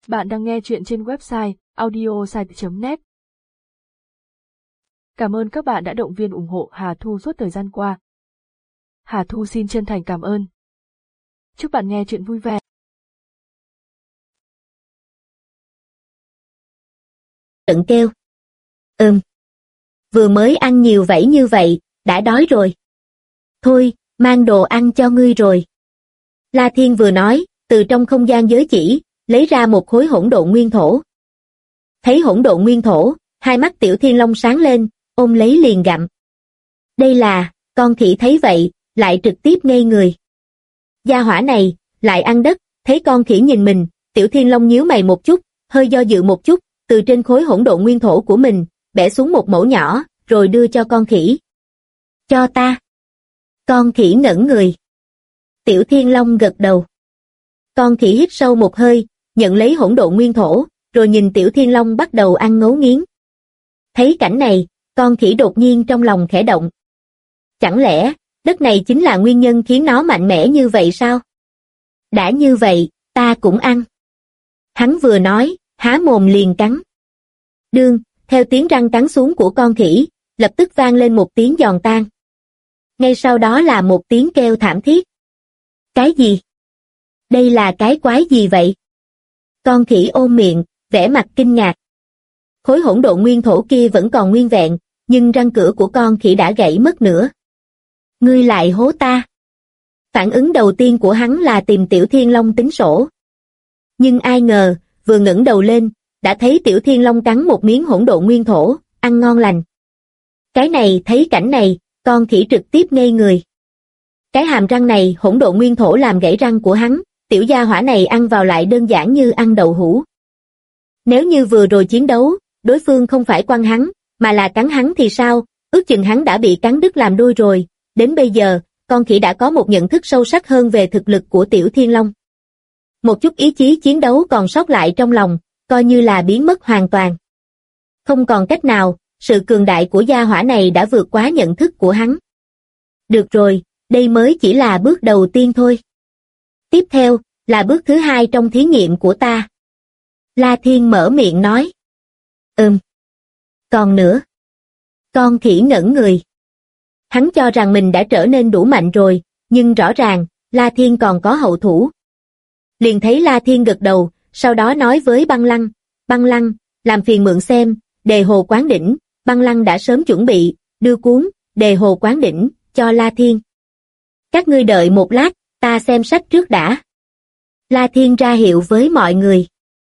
Bạn đang nghe chuyện trên website audiosite.net. Cảm ơn các bạn đã động viên ủng hộ Hà Thu suốt thời gian qua. Hà Thu xin chân thành cảm ơn. Chúc bạn nghe chuyện vui vẻ. Tận kêu. Vừa mới ăn nhiều vảy như vậy, đã đói rồi. Thôi, mang đồ ăn cho ngươi rồi. La Thiên vừa nói, từ trong không gian giới chỉ, lấy ra một khối hỗn độn nguyên thổ. Thấy hỗn độn nguyên thổ, hai mắt Tiểu Thiên Long sáng lên, ôm lấy liền gặm. Đây là, con khỉ thấy vậy, lại trực tiếp ngây người. Gia hỏa này, lại ăn đất, thấy con khỉ nhìn mình, Tiểu Thiên Long nhíu mày một chút, hơi do dự một chút, từ trên khối hỗn độn nguyên thổ của mình, bẻ xuống một mẩu nhỏ, rồi đưa cho con khỉ. Cho ta. Con khỉ ngẩn người. Tiểu Thiên Long gật đầu. Con khỉ hít sâu một hơi, nhận lấy hỗn độn nguyên thổ, rồi nhìn Tiểu Thiên Long bắt đầu ăn ngấu nghiến. Thấy cảnh này, con khỉ đột nhiên trong lòng khẽ động. Chẳng lẽ, đất này chính là nguyên nhân khiến nó mạnh mẽ như vậy sao? Đã như vậy, ta cũng ăn. Hắn vừa nói, há mồm liền cắn. Đương, theo tiếng răng cắn xuống của con khỉ, lập tức vang lên một tiếng giòn tan. Ngay sau đó là một tiếng kêu thảm thiết. Cái gì? Đây là cái quái gì vậy? Con khỉ ôm miệng, vẻ mặt kinh ngạc. Khối hỗn độn nguyên thổ kia vẫn còn nguyên vẹn, nhưng răng cửa của con khỉ đã gãy mất nữa. Ngươi lại hố ta. Phản ứng đầu tiên của hắn là tìm Tiểu Thiên Long tính sổ. Nhưng ai ngờ, vừa ngẩng đầu lên, đã thấy Tiểu Thiên Long cắn một miếng hỗn độn nguyên thổ, ăn ngon lành. Cái này thấy cảnh này, con khỉ trực tiếp ngây người. Cái hàm răng này hỗn độn nguyên thổ làm gãy răng của hắn, tiểu gia hỏa này ăn vào lại đơn giản như ăn đậu hũ. Nếu như vừa rồi chiến đấu, đối phương không phải quăng hắn, mà là cắn hắn thì sao, ước chừng hắn đã bị cắn đứt làm đôi rồi. Đến bây giờ, con khỉ đã có một nhận thức sâu sắc hơn về thực lực của Tiểu Thiên Long. Một chút ý chí chiến đấu còn sót lại trong lòng, coi như là biến mất hoàn toàn. Không còn cách nào, sự cường đại của gia hỏa này đã vượt quá nhận thức của hắn. Được rồi, đây mới chỉ là bước đầu tiên thôi. Tiếp theo, là bước thứ hai trong thí nghiệm của ta. La Thiên mở miệng nói. Còn nữa. Con khỉ ngẩn người. Hắn cho rằng mình đã trở nên đủ mạnh rồi, nhưng rõ ràng, La Thiên còn có hậu thủ. Liền thấy La Thiên gật đầu, sau đó nói với Băng Lăng, làm phiền mượn xem, đề hồ quán đỉnh. Băng Lăng đã sớm chuẩn bị, đưa cuốn, đề hồ quán đỉnh, cho La Thiên. Các ngươi đợi một lát, ta xem sách trước đã. La Thiên ra hiệu với mọi người.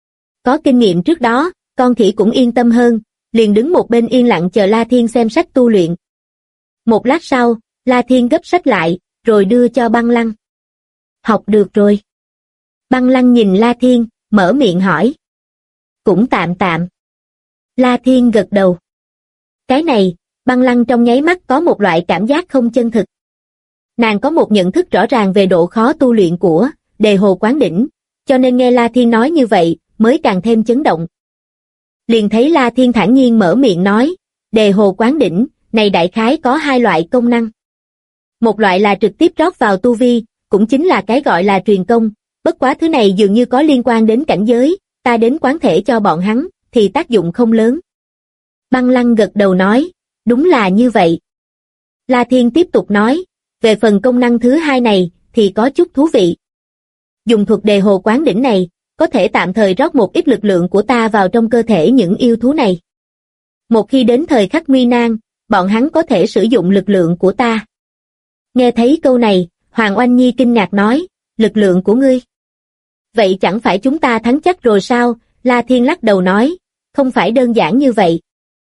Có kinh nghiệm trước đó, con khỉ cũng yên tâm hơn, liền đứng một bên yên lặng chờ La Thiên xem sách tu luyện. Một lát sau, La Thiên gấp sách lại, rồi đưa cho Băng Lăng. Học được rồi. Băng Lăng nhìn La Thiên, mở miệng hỏi. Cũng tạm tạm. La Thiên gật đầu. Cái này, Băng Lăng trong nháy mắt có một loại cảm giác không chân thực. Nàng có một nhận thức rõ ràng về độ khó tu luyện của đề hồ quán đỉnh, cho nên nghe La Thiên nói như vậy, mới càng thêm chấn động. Liền thấy La Thiên thản nhiên mở miệng nói, đề hồ quán đỉnh, này đại khái có hai loại công năng. Một loại là trực tiếp rót vào tu vi, cũng chính là cái gọi là truyền công, bất quá thứ này dường như có liên quan đến cảnh giới, ta đến quán thể cho bọn hắn, thì tác dụng không lớn. Băng Lăng gật đầu nói, đúng là như vậy. La Thiên tiếp tục nói, về phần công năng thứ hai này, thì có chút thú vị. Dùng thuật đề hồ quán đỉnh này, có thể tạm thời rót một ít lực lượng của ta vào trong cơ thể những yêu thú này. Một khi đến thời khắc nguy nan, bọn hắn có thể sử dụng lực lượng của ta. Nghe thấy câu này, Hoàng Oanh Nhi kinh ngạc nói, lực lượng của ngươi. Vậy chẳng phải chúng ta thắng chắc rồi sao? La Thiên lắc đầu nói, không phải đơn giản như vậy.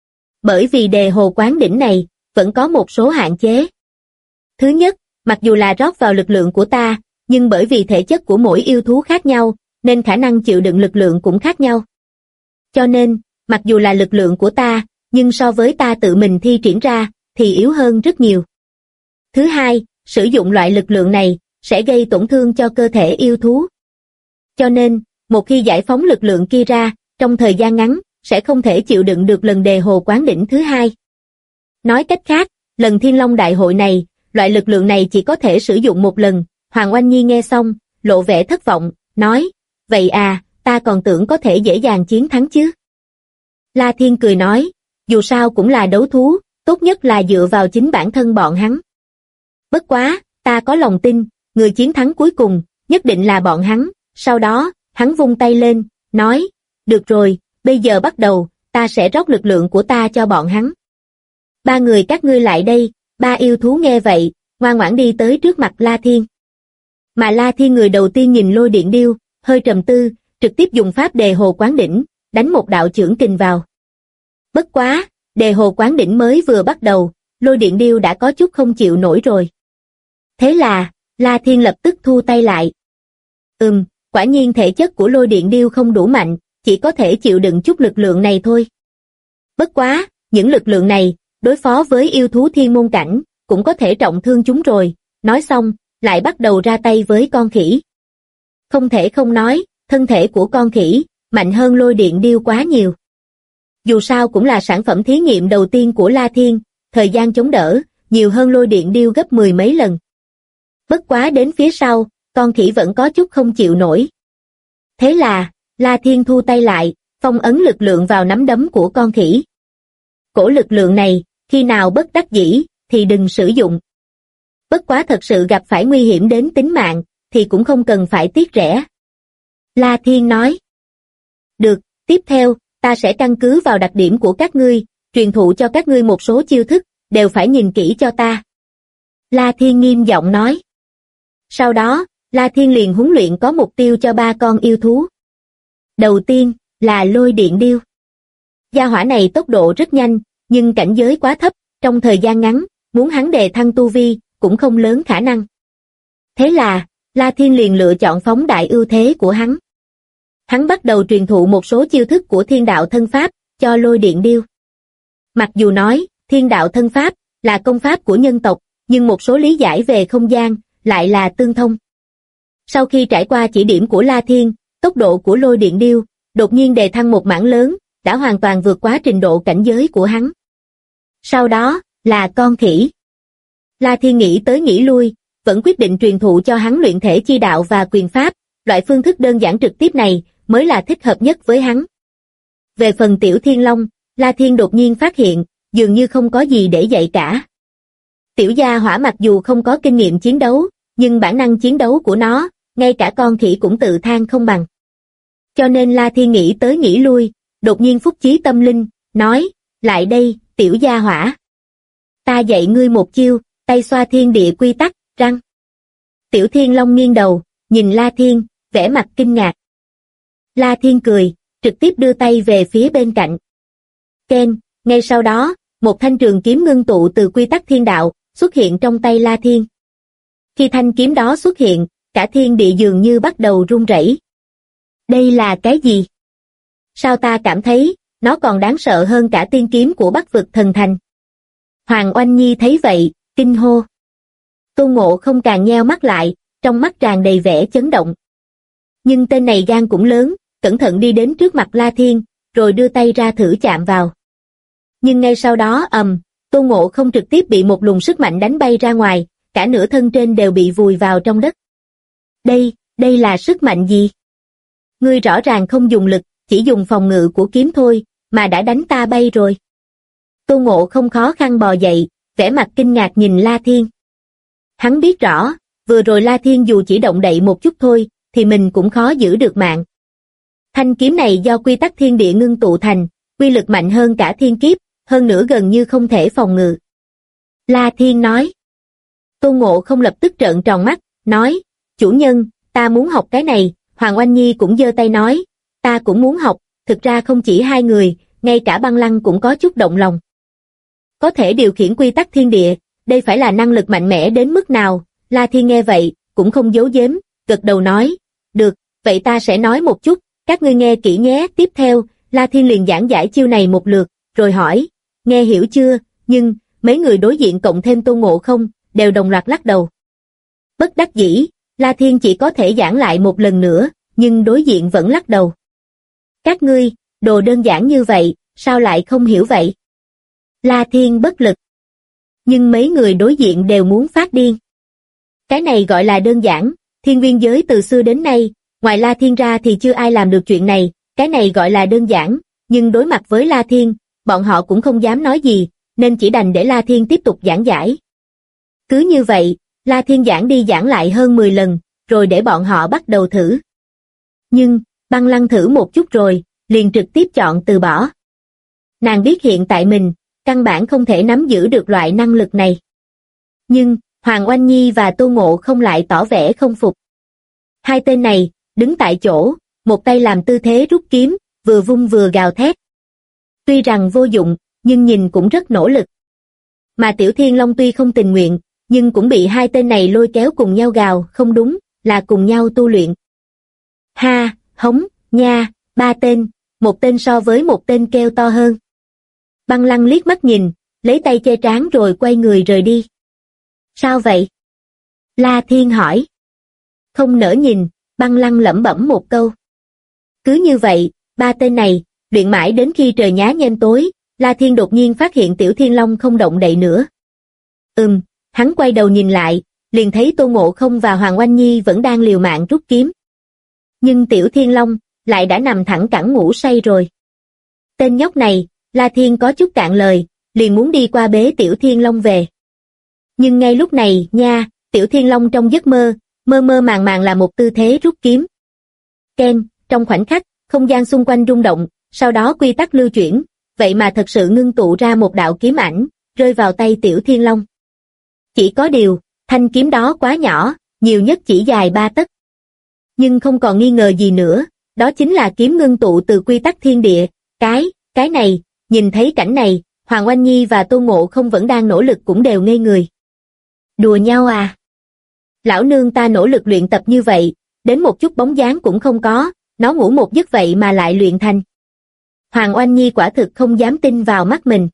Bởi vì đề hồ quán đỉnh này, vẫn có một số hạn chế. Thứ nhất, mặc dù là rót vào lực lượng của ta, nhưng bởi vì thể chất của mỗi yêu thú khác nhau, nên khả năng chịu đựng lực lượng cũng khác nhau. Cho nên, mặc dù là lực lượng của ta, nhưng so với ta tự mình thi triển ra, thì yếu hơn rất nhiều. Thứ hai, sử dụng loại lực lượng này, sẽ gây tổn thương cho cơ thể yêu thú. Cho nên, một khi giải phóng lực lượng kia ra, trong thời gian ngắn, sẽ không thể chịu đựng được lần đề hồ quán đỉnh thứ hai. Nói cách khác, lần Thiên Long Đại hội này, loại lực lượng này chỉ có thể sử dụng một lần. Hoàng Oanh Nhi nghe xong, lộ vẻ thất vọng, nói, vậy à, ta còn tưởng có thể dễ dàng chiến thắng chứ. La Thiên cười nói, dù sao cũng là đấu thú, tốt nhất là dựa vào chính bản thân bọn hắn. Bất quá, ta có lòng tin, người chiến thắng cuối cùng, nhất định là bọn hắn. Sau đó, hắn vung tay lên, nói, được rồi, bây giờ bắt đầu, ta sẽ rót lực lượng của ta cho bọn hắn. Ba người các ngươi lại đây. Ba yêu thú nghe vậy, ngoan ngoãn đi tới trước mặt La Thiên. Mà La Thiên người đầu tiên nhìn lôi điện điêu, hơi trầm tư, trực tiếp dùng pháp đề hồ quán đỉnh, đánh một đạo chưởng kình vào. Bất quá, đề hồ quán đỉnh mới vừa bắt đầu, lôi điện điêu đã có chút không chịu nổi rồi. Thế là, La Thiên lập tức thu tay lại. Quả nhiên thể chất của lôi điện điêu không đủ mạnh, chỉ có thể chịu đựng chút lực lượng này thôi. Bất quá, những lực lượng này, đối phó với yêu thú thiên môn cảnh, cũng có thể trọng thương chúng rồi. Nói xong, lại bắt đầu ra tay với con khỉ. Không thể không nói, thân thể của con khỉ, mạnh hơn lôi điện điêu quá nhiều. Dù sao cũng là sản phẩm thí nghiệm đầu tiên của La Thiên, thời gian chống đỡ, nhiều hơn lôi điện điêu gấp 10 mấy lần. Bất quá đến phía sau, con khỉ vẫn có chút không chịu nổi. Thế là, La Thiên thu tay lại, phong ấn lực lượng vào nắm đấm của con khỉ. Cổ lực lượng này, khi nào bất đắc dĩ, thì đừng sử dụng. Bất quá thật sự gặp phải nguy hiểm đến tính mạng, thì cũng không cần phải tiếc rẻ. La Thiên nói. Được, tiếp theo, ta sẽ căn cứ vào đặc điểm của các ngươi, truyền thụ cho các ngươi một số chiêu thức, đều phải nhìn kỹ cho ta. La Thiên nghiêm giọng nói. Sau đó, La Thiên liền huấn luyện có mục tiêu cho ba con yêu thú. Đầu tiên, là lôi điện điêu. Gia hỏa này tốc độ rất nhanh, nhưng cảnh giới quá thấp, trong thời gian ngắn, muốn hắn đề thăng tu vi, cũng không lớn khả năng. Thế là, La Thiên liền lựa chọn phóng đại ưu thế của hắn. Hắn bắt đầu truyền thụ một số chiêu thức của thiên đạo thân pháp, cho lôi điện điêu. Mặc dù nói, thiên đạo thân pháp, là công pháp của nhân tộc, nhưng một số lý giải về không gian, lại là tương thông. Sau khi trải qua chỉ điểm của La Thiên, tốc độ của lôi điện điêu, đột nhiên đề thăng một mảng lớn, đã hoàn toàn vượt quá trình độ cảnh giới của hắn. Sau đó, là con khỉ. La Thiên nghĩ tới nghĩ lui, vẫn quyết định truyền thụ cho hắn luyện thể chi đạo và quyền pháp, loại phương thức đơn giản trực tiếp này, mới là thích hợp nhất với hắn. Về phần Tiểu Thiên Long, La Thiên đột nhiên phát hiện, dường như không có gì để dạy cả. Tiểu gia hỏa mặc dù không có kinh nghiệm chiến đấu, nhưng bản năng chiến đấu của nó, ngay cả con khỉ cũng tự than không bằng. Cho nên La Thiên nghĩ tới nghĩ lui, đột nhiên phúc chí tâm linh, nói, lại đây, tiểu gia hỏa. Ta dạy ngươi một chiêu, tay xoa thiên địa quy tắc, răng. Tiểu Thiên Long nghiêng đầu, nhìn La Thiên, vẻ mặt kinh ngạc. La Thiên cười, trực tiếp đưa tay về phía bên cạnh. Ken, ngay sau đó, một thanh trường kiếm ngưng tụ từ quy tắc thiên đạo, xuất hiện trong tay La Thiên. Khi thanh kiếm đó xuất hiện, cả thiên địa dường như bắt đầu rung rẩy. Đây là cái gì? Sao ta cảm thấy, nó còn đáng sợ hơn cả tiên kiếm của Bắc vực thần thành. Hoàng Oanh Nhi thấy vậy, kinh hô. Tôn Ngộ không càng nheo mắt lại, trong mắt tràn đầy vẻ chấn động. Nhưng tên này gan cũng lớn, cẩn thận đi đến trước mặt La Thiên, rồi đưa tay ra thử chạm vào. Nhưng ngay sau đó Tôn Ngộ không trực tiếp bị một luồng sức mạnh đánh bay ra ngoài, cả nửa thân trên đều bị vùi vào trong đất. Đây là sức mạnh gì? Ngươi rõ ràng không dùng lực, chỉ dùng phòng ngự của kiếm thôi, mà đã đánh ta bay rồi. Tôn Ngộ không khó khăn bò dậy, vẻ mặt kinh ngạc nhìn La Thiên. Hắn biết rõ, vừa rồi La Thiên dù chỉ động đậy một chút thôi, thì mình cũng khó giữ được mạng. Thanh kiếm này do quy tắc thiên địa ngưng tụ thành, quy lực mạnh hơn cả thiên kiếp, hơn nữa gần như không thể phòng ngự. La Thiên nói. Tôn Ngộ không lập tức trợn tròn mắt, nói, chủ nhân, ta muốn học cái này. Hoàng Oanh Nhi cũng giơ tay nói, ta cũng muốn học, thực ra không chỉ hai người, ngay cả Băng Lăng cũng có chút động lòng. Có thể điều khiển quy tắc thiên địa, đây phải là năng lực mạnh mẽ đến mức nào? La Thiên nghe vậy, cũng không giấu giếm, gật đầu nói, được, vậy ta sẽ nói một chút, các ngươi nghe kỹ nhé. Tiếp theo, La Thiên liền giảng giải chiêu này một lượt, rồi hỏi, nghe hiểu chưa? Nhưng, mấy người đối diện cộng thêm Tôn Ngộ không, đều đồng loạt lắc đầu. Bất đắc dĩ, La Thiên chỉ có thể giảng lại một lần nữa, nhưng đối diện vẫn lắc đầu. Các ngươi, đồ đơn giản như vậy, sao lại không hiểu vậy? La Thiên bất lực. Nhưng mấy người đối diện đều muốn phát điên. Cái này gọi là đơn giản, thiên nguyên giới từ xưa đến nay, ngoài La Thiên ra thì chưa ai làm được chuyện này, cái này gọi là đơn giản, nhưng đối mặt với La Thiên, bọn họ cũng không dám nói gì, nên chỉ đành để La Thiên tiếp tục giảng giải. Cứ như vậy, La Thiên giảng đi giảng lại hơn 10 lần, rồi để bọn họ bắt đầu thử. Nhưng, Băng Lăng thử một chút rồi, liền trực tiếp chọn từ bỏ. Nàng biết hiện tại mình, căn bản không thể nắm giữ được loại năng lực này. Nhưng, Hoàng Oanh Nhi và Tô Ngộ không lại tỏ vẻ không phục. Hai tên này, đứng tại chỗ, một tay làm tư thế rút kiếm, vừa vung vừa gào thét. Tuy rằng vô dụng, nhưng nhìn cũng rất nỗ lực. Mà Tiểu Thiên Long tuy không tình nguyện, nhưng cũng bị hai tên này lôi kéo cùng nhau gào, không đúng, là cùng nhau tu luyện. Ha, hống, nha, ba tên, một tên so với một tên kêu to hơn. Băng Lăng liếc mắt nhìn, lấy tay che trán rồi quay người rời đi. Sao vậy? La Thiên hỏi. Không nỡ nhìn, Băng Lăng lẩm bẩm một câu. Cứ như vậy, ba tên này, luyện mãi đến khi trời nhá nhem tối, La Thiên đột nhiên phát hiện Tiểu Thiên Long không động đậy nữa. Hắn quay đầu nhìn lại, liền thấy Tô Ngộ Không và Hoàng Oanh Nhi vẫn đang liều mạng rút kiếm. Nhưng Tiểu Thiên Long lại đã nằm thẳng cẳng ngủ say rồi. Tên nhóc này, La Thiên có chút cạn lời, liền muốn đi qua bế Tiểu Thiên Long về. Nhưng ngay lúc này, nha, Tiểu Thiên Long trong giấc mơ, mơ mơ màng màng là một tư thế rút kiếm. Ken, trong khoảnh khắc, không gian xung quanh rung động, sau đó quy tắc lưu chuyển, vậy mà thật sự ngưng tụ ra một đạo kiếm ảnh, rơi vào tay Tiểu Thiên Long. Chỉ có điều, thanh kiếm đó quá nhỏ, nhiều nhất chỉ dài 3 tấc. Nhưng không còn nghi ngờ gì nữa, đó chính là kiếm ngưng tụ từ quy tắc thiên địa. Cái này, nhìn thấy cảnh này, Hoàng Oanh Nhi và Tô Ngộ Không vẫn đang nỗ lực cũng đều ngây người. Đùa nhau à? Lão nương ta nỗ lực luyện tập như vậy, đến một chút bóng dáng cũng không có, nó ngủ một giấc vậy mà lại luyện thành. Hoàng Oanh Nhi quả thực không dám tin vào mắt mình.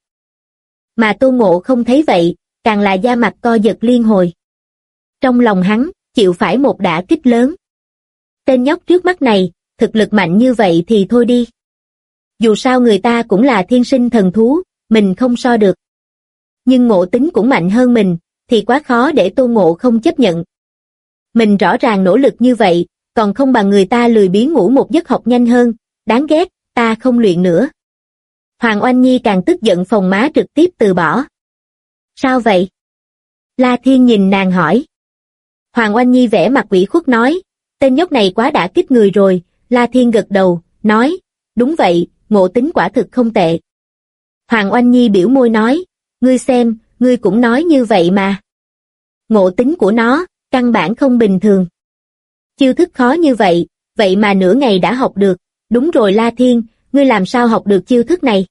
Mà Tô Ngộ Không thấy vậy, càng là da mặt co giật liên hồi. Trong lòng hắn, chịu phải một đả kích lớn. Tên nhóc trước mắt này, thực lực mạnh như vậy thì thôi đi. Dù sao người ta cũng là thiên sinh thần thú, mình không so được. Nhưng ngộ tính cũng mạnh hơn mình, thì quá khó để Tô Ngộ Không chấp nhận. Mình rõ ràng nỗ lực như vậy, còn không bằng người ta lười biếng ngủ một giấc học nhanh hơn, đáng ghét, ta không luyện nữa. Hoàng Oanh Nhi càng tức giận phồng má trực tiếp từ bỏ. Sao vậy? La Thiên nhìn nàng hỏi. Hoàng Oanh Nhi vẻ mặt ủy khuất nói, tên nhóc này quá đả kích người rồi. La Thiên gật đầu, nói, đúng vậy, ngộ tính quả thực không tệ. Hoàng Oanh Nhi biểu môi nói, ngươi xem, ngươi cũng nói như vậy mà. Ngộ tính của nó, căn bản không bình thường. Chiêu thức khó như vậy, vậy mà nửa ngày đã học được. Đúng rồi La Thiên, ngươi làm sao học được chiêu thức này?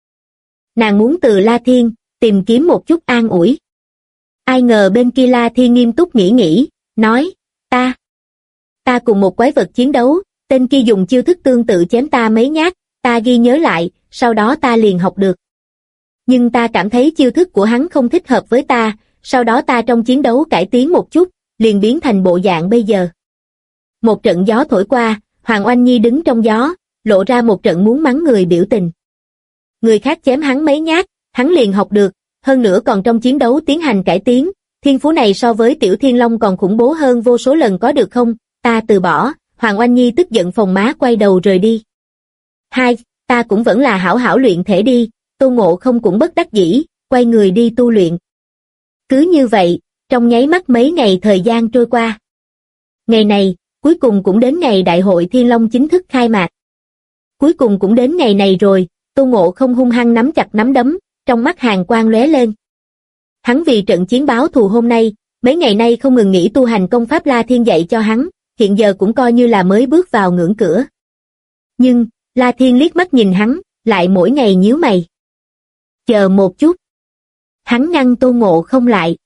Nàng muốn từ La Thiên, tìm kiếm một chút an ủi. Ai ngờ bên kia La Thiên nghiêm túc nghĩ, nói, ta cùng một quái vật chiến đấu, tên kia dùng chiêu thức tương tự chém ta mấy nhát, ta ghi nhớ lại, sau đó ta liền học được. Nhưng ta cảm thấy chiêu thức của hắn không thích hợp với ta, sau đó ta trong chiến đấu cải tiến một chút, liền biến thành bộ dạng bây giờ. Một trận gió thổi qua, Hoàng Oanh Nhi đứng trong gió, lộ ra một trận muốn mắng người biểu tình. Người khác chém hắn mấy nhát, hắn liền học được, hơn nữa còn trong chiến đấu tiến hành cải tiến, thiên phú này so với Tiểu Thiên Long còn khủng bố hơn vô số lần có được không, ta từ bỏ. Hoàng Oanh Nhi tức giận phồng má quay đầu rời đi. Ta cũng vẫn là hảo hảo luyện thể đi. Tô Ngộ Không cũng bất đắc dĩ, quay người đi tu luyện. Cứ như vậy, trong nháy mắt mấy ngày thời gian trôi qua. Ngày này, cuối cùng cũng đến ngày Đại hội Thiên Long chính thức khai mạc. Cuối cùng cũng đến ngày này rồi, Tô Ngộ Không hung hăng nắm chặt nắm đấm, trong mắt hàn quang lóe lên. Hắn vì trận chiến báo thù hôm nay, mấy ngày nay không ngừng nghỉ tu hành công pháp La Thiên dạy cho hắn, hiện giờ cũng coi như là mới bước vào ngưỡng cửa. Nhưng, La Thiên liếc mắt nhìn hắn, lại mỗi ngày nhíu mày. Chờ một chút. Hắn ngăn Tô Ngộ Không lại.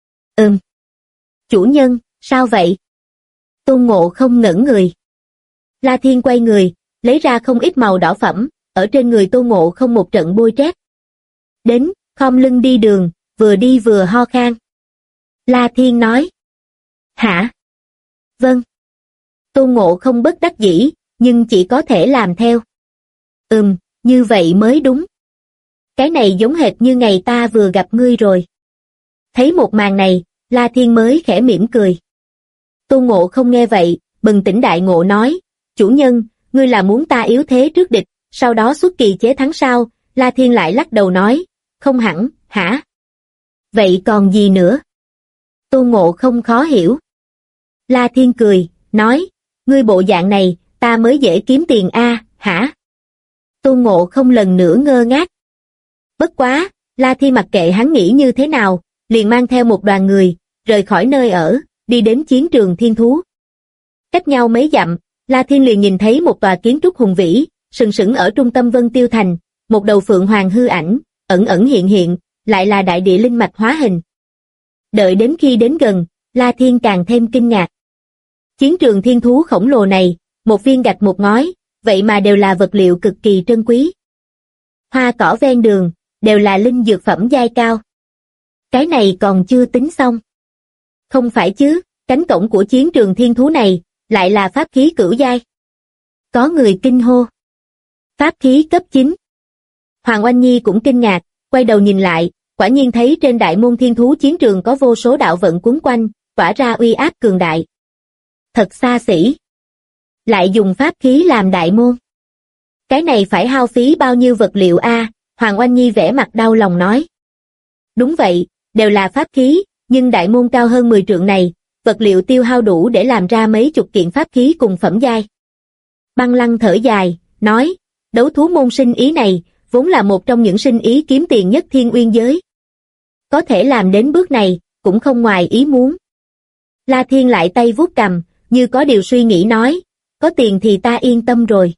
Chủ nhân, sao vậy? Tô Ngộ Không ngẩn người. La Thiên quay người, lấy ra không ít màu đỏ phẩm, ở trên người Tô Ngộ Không một trận bôi trét. Đến, khom lưng đi đường, vừa đi vừa ho khan. La Thiên nói. Hả? Vâng. Tô Ngộ Không bất đắc dĩ, nhưng chỉ có thể làm theo. Như vậy mới đúng. Cái này giống hệt như ngày ta vừa gặp ngươi rồi. Thấy một màn này, La Thiên mới khẽ mỉm cười. Tô Ngộ Không nghe vậy, bừng tỉnh đại ngộ nói, chủ nhân, ngươi là muốn ta yếu thế trước địch, sau đó xuất kỳ chế thắng sao? La Thiên lại lắc đầu nói, không hẳn, hả? Vậy còn gì nữa? Tôn Ngộ không khó hiểu. La Thiên cười, nói, ngươi bộ dạng này, ta mới dễ kiếm tiền a, hả? Tôn Ngộ không lần nữa ngơ ngác. Bất quá, La Thiên mặc kệ hắn nghĩ như thế nào, liền mang theo một đoàn người, rời khỏi nơi ở, đi đến chiến trường thiên thú. Cách nhau mấy dặm, La Thiên liền nhìn thấy một tòa kiến trúc hùng vĩ, sừng sững ở trung tâm Vân Tiêu Thành, một đầu phượng hoàng hư ảnh, ẩn ẩn hiện hiện, lại là đại địa linh mạch hóa hình. Đợi đến khi đến gần, La Thiên càng thêm kinh ngạc. Chiến trường thiên thú khổng lồ này, một viên gạch một ngói, vậy mà đều là vật liệu cực kỳ trân quý. Hoa cỏ ven đường, đều là linh dược phẩm giai cao. Cái này còn chưa tính xong. Không phải chứ, cánh cổng của chiến trường thiên thú này, lại là pháp khí cửu giai. Có người kinh hô. Pháp khí cấp 9. Hoàng Oanh Nhi cũng kinh ngạc, quay đầu nhìn lại, quả nhiên thấy trên đại môn thiên thú chiến trường có vô số đạo vận cuốn quanh, tỏa ra uy áp cường đại. Thật xa xỉ. Lại dùng pháp khí làm đại môn. Cái này phải hao phí bao nhiêu vật liệu a? Hoàng Oanh Nhi vẻ mặt đau lòng nói. Đúng vậy, đều là pháp khí, nhưng đại môn cao hơn 10 trượng này, vật liệu tiêu hao đủ để làm ra mấy chục kiện pháp khí cùng phẩm giai. Băng Lăng thở dài, nói, đấu thú môn sinh ý này, vốn là một trong những sinh ý kiếm tiền nhất Thiên Uyên giới. Có thể làm đến bước này, cũng không ngoài ý muốn. La Thiên lại tay vuốt cằm, như có điều suy nghĩ nói, có tiền thì ta yên tâm rồi.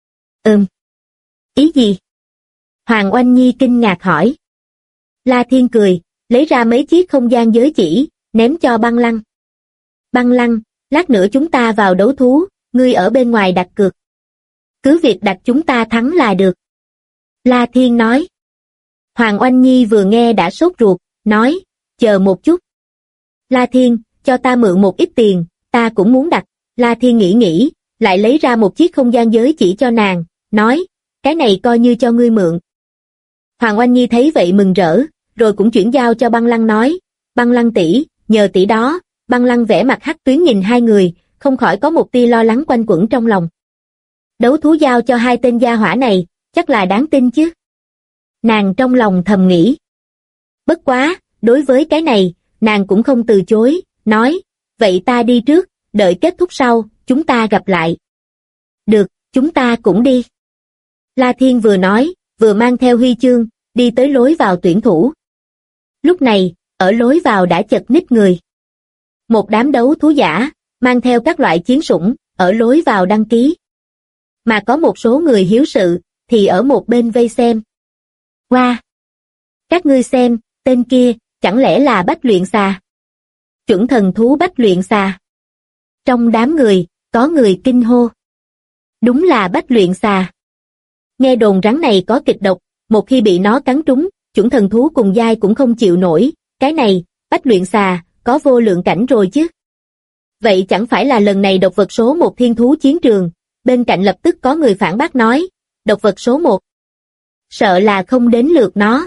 Ý gì? Hoàng Oanh Nhi kinh ngạc hỏi. La Thiên cười, lấy ra mấy chiếc không gian giới chỉ, ném cho Băng Lăng. Băng Lăng, lát nữa chúng ta vào đấu thú, ngươi ở bên ngoài đặt cược. Cứ việc đặt chúng ta thắng là được. La Thiên nói. Hoàng Oanh Nhi vừa nghe đã sốt ruột, nói, chờ một chút. La Thiên, cho ta mượn một ít tiền, ta cũng muốn đặt. La Thiên nghĩ, lại lấy ra một chiếc không gian giới chỉ cho nàng, nói, cái này coi như cho ngươi mượn. Hoàng Oanh Nhi thấy vậy mừng rỡ, rồi cũng chuyển giao cho Băng Lăng nói, Băng Lăng tỷ, nhờ tỷ đó. Băng Lăng vẽ mặt hắc tuyến nhìn hai người, không khỏi có một tia lo lắng quanh quẩn trong lòng. Đấu thú giao cho hai tên gia hỏa này, chắc là đáng tin chứ. Nàng trong lòng thầm nghĩ. Bất quá, đối với cái này, nàng cũng không từ chối, nói, vậy ta đi trước, đợi kết thúc sau, chúng ta gặp lại. Được, chúng ta cũng đi. La Thiên vừa nói, vừa mang theo huy chương, đi tới lối vào tuyển thủ. Lúc này, ở lối vào đã chật ních người. Một đám đấu thú giả, mang theo các loại chiến sủng, ở lối vào đăng ký. Mà có một số người hiếu sự, thì ở một bên vây xem. Wow! Các ngươi xem, tên kia, chẳng lẽ là Bách Luyện Xà? Chuẩn thần thú Bách Luyện Xà. Trong đám người, có người kinh hô. Đúng là Bách Luyện Xà. Nghe đồn rắn này có kịch độc, một khi bị nó cắn trúng, chuẩn thần thú cùng giai cũng không chịu nổi, cái này, Bách Luyện Xà, có vô lượng cảnh rồi chứ. Vậy chẳng phải là lần này độc vật số 1 thiên thú chiến trường, bên cạnh lập tức có người phản bác nói, độc vật số 1. Sợ là không đến lượt nó,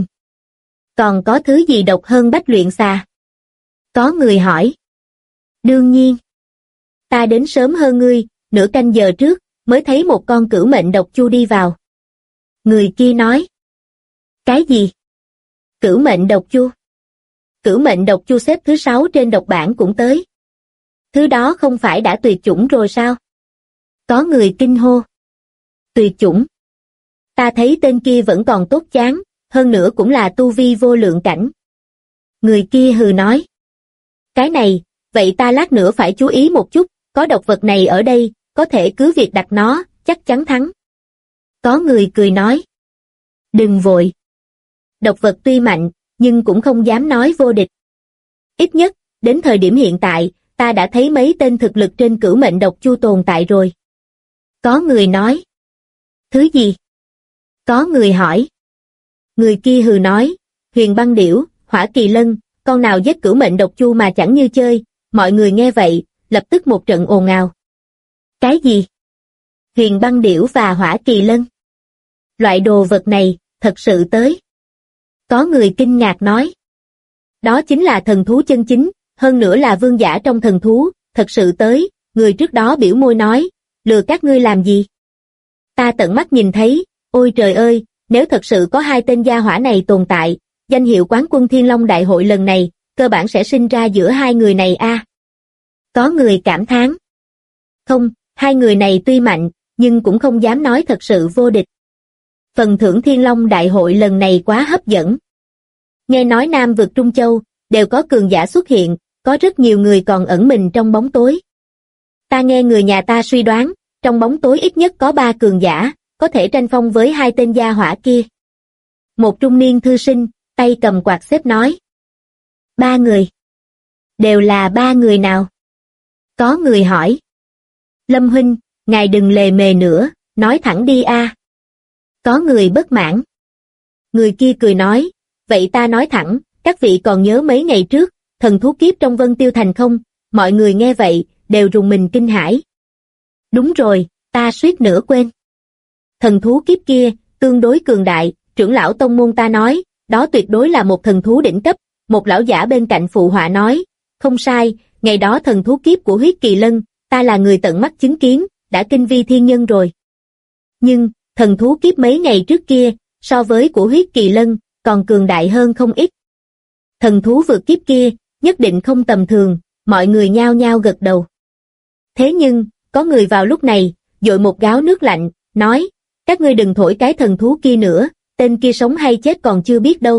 Còn có thứ gì độc hơn Bách Luyện Xà? Có người hỏi. Đương nhiên. Ta đến sớm hơn ngươi, nửa canh giờ trước, mới thấy một con cửu mệnh độc chu đi vào. Người kia nói. Cái gì? Cửu mệnh độc chu? Cửu mệnh độc chu xếp thứ 6 trên độc bảng cũng tới. Thứ đó không phải đã tuyệt chủng rồi sao? Có người kinh hô. Tuyệt chủng? Ta thấy tên kia vẫn còn tốt chán, hơn nữa cũng là tu vi vô lượng cảnh. Người kia hừ nói. Cái này, vậy ta lát nữa phải chú ý một chút, có độc vật này ở đây, có thể cứ việc đặt nó, chắc chắn thắng. Có người cười nói. Đừng vội. Độc vật tuy mạnh, nhưng cũng không dám nói vô địch. Ít nhất, đến thời điểm hiện tại, ta đã thấy mấy tên thực lực trên cửu mệnh độc chu tồn tại rồi. Có người nói. Thứ gì? Có người hỏi. Người kia hừ nói, Huyền Băng Điểu, Hỏa Kỳ Lân, con nào giết cửu mệnh độc chu mà chẳng như chơi, mọi người nghe vậy, lập tức một trận ồn ào. Cái gì? Huyền Băng Điểu và Hỏa Kỳ Lân? Loại đồ vật này, thật sự tới. Có người kinh ngạc nói. Đó chính là thần thú chân chính, hơn nữa là vương giả trong thần thú, thật sự tới, người trước đó biểu môi nói, lừa các ngươi làm gì? Ta tận mắt nhìn thấy, ôi trời ơi, nếu thật sự có hai tên gia hỏa này tồn tại, danh hiệu quán quân Thiên Long Đại hội lần này, cơ bản sẽ sinh ra giữa hai người này a. Có người cảm thán. Không, hai người này tuy mạnh, nhưng cũng không dám nói thật sự vô địch. Phần thưởng Thiên Long Đại hội lần này quá hấp dẫn. Nghe nói Nam vực Trung Châu, đều có cường giả xuất hiện, có rất nhiều người còn ẩn mình trong bóng tối. Ta nghe người nhà ta suy đoán, trong bóng tối ít nhất có 3 cường giả, có thể tranh phong với hai tên gia hỏa kia. Một trung niên thư sinh, tay cầm quạt xếp nói. 3 người. Đều là 3 người nào? Có người hỏi. Lâm huynh, ngài đừng lề mề nữa, nói thẳng đi a. Có người bất mãn. Người kia cười nói, vậy ta nói thẳng, các vị còn nhớ mấy ngày trước, thần thú kiếp trong Vân Tiêu Thành không? Mọi người nghe vậy, đều rùng mình kinh hãi. Đúng rồi, ta suýt nữa quên. Thần thú kiếp kia, tương đối cường đại, trưởng lão tông môn ta nói, đó tuyệt đối là một thần thú đỉnh cấp, một lão giả bên cạnh phụ họa nói, không sai, ngày đó thần thú kiếp của huyết kỳ lân, ta là người tận mắt chứng kiến, đã kinh vi thiên nhân rồi. Nhưng, thần thú kiếp mấy ngày trước kia, so với của huyết kỳ lân, còn cường đại hơn không ít. Thần thú vượt kiếp kia, nhất định không tầm thường, mọi người nhao nhao gật đầu. Thế nhưng, có người vào lúc này, dội một gáo nước lạnh, nói, các ngươi đừng thổi cái thần thú kia nữa, tên kia sống hay chết còn chưa biết đâu.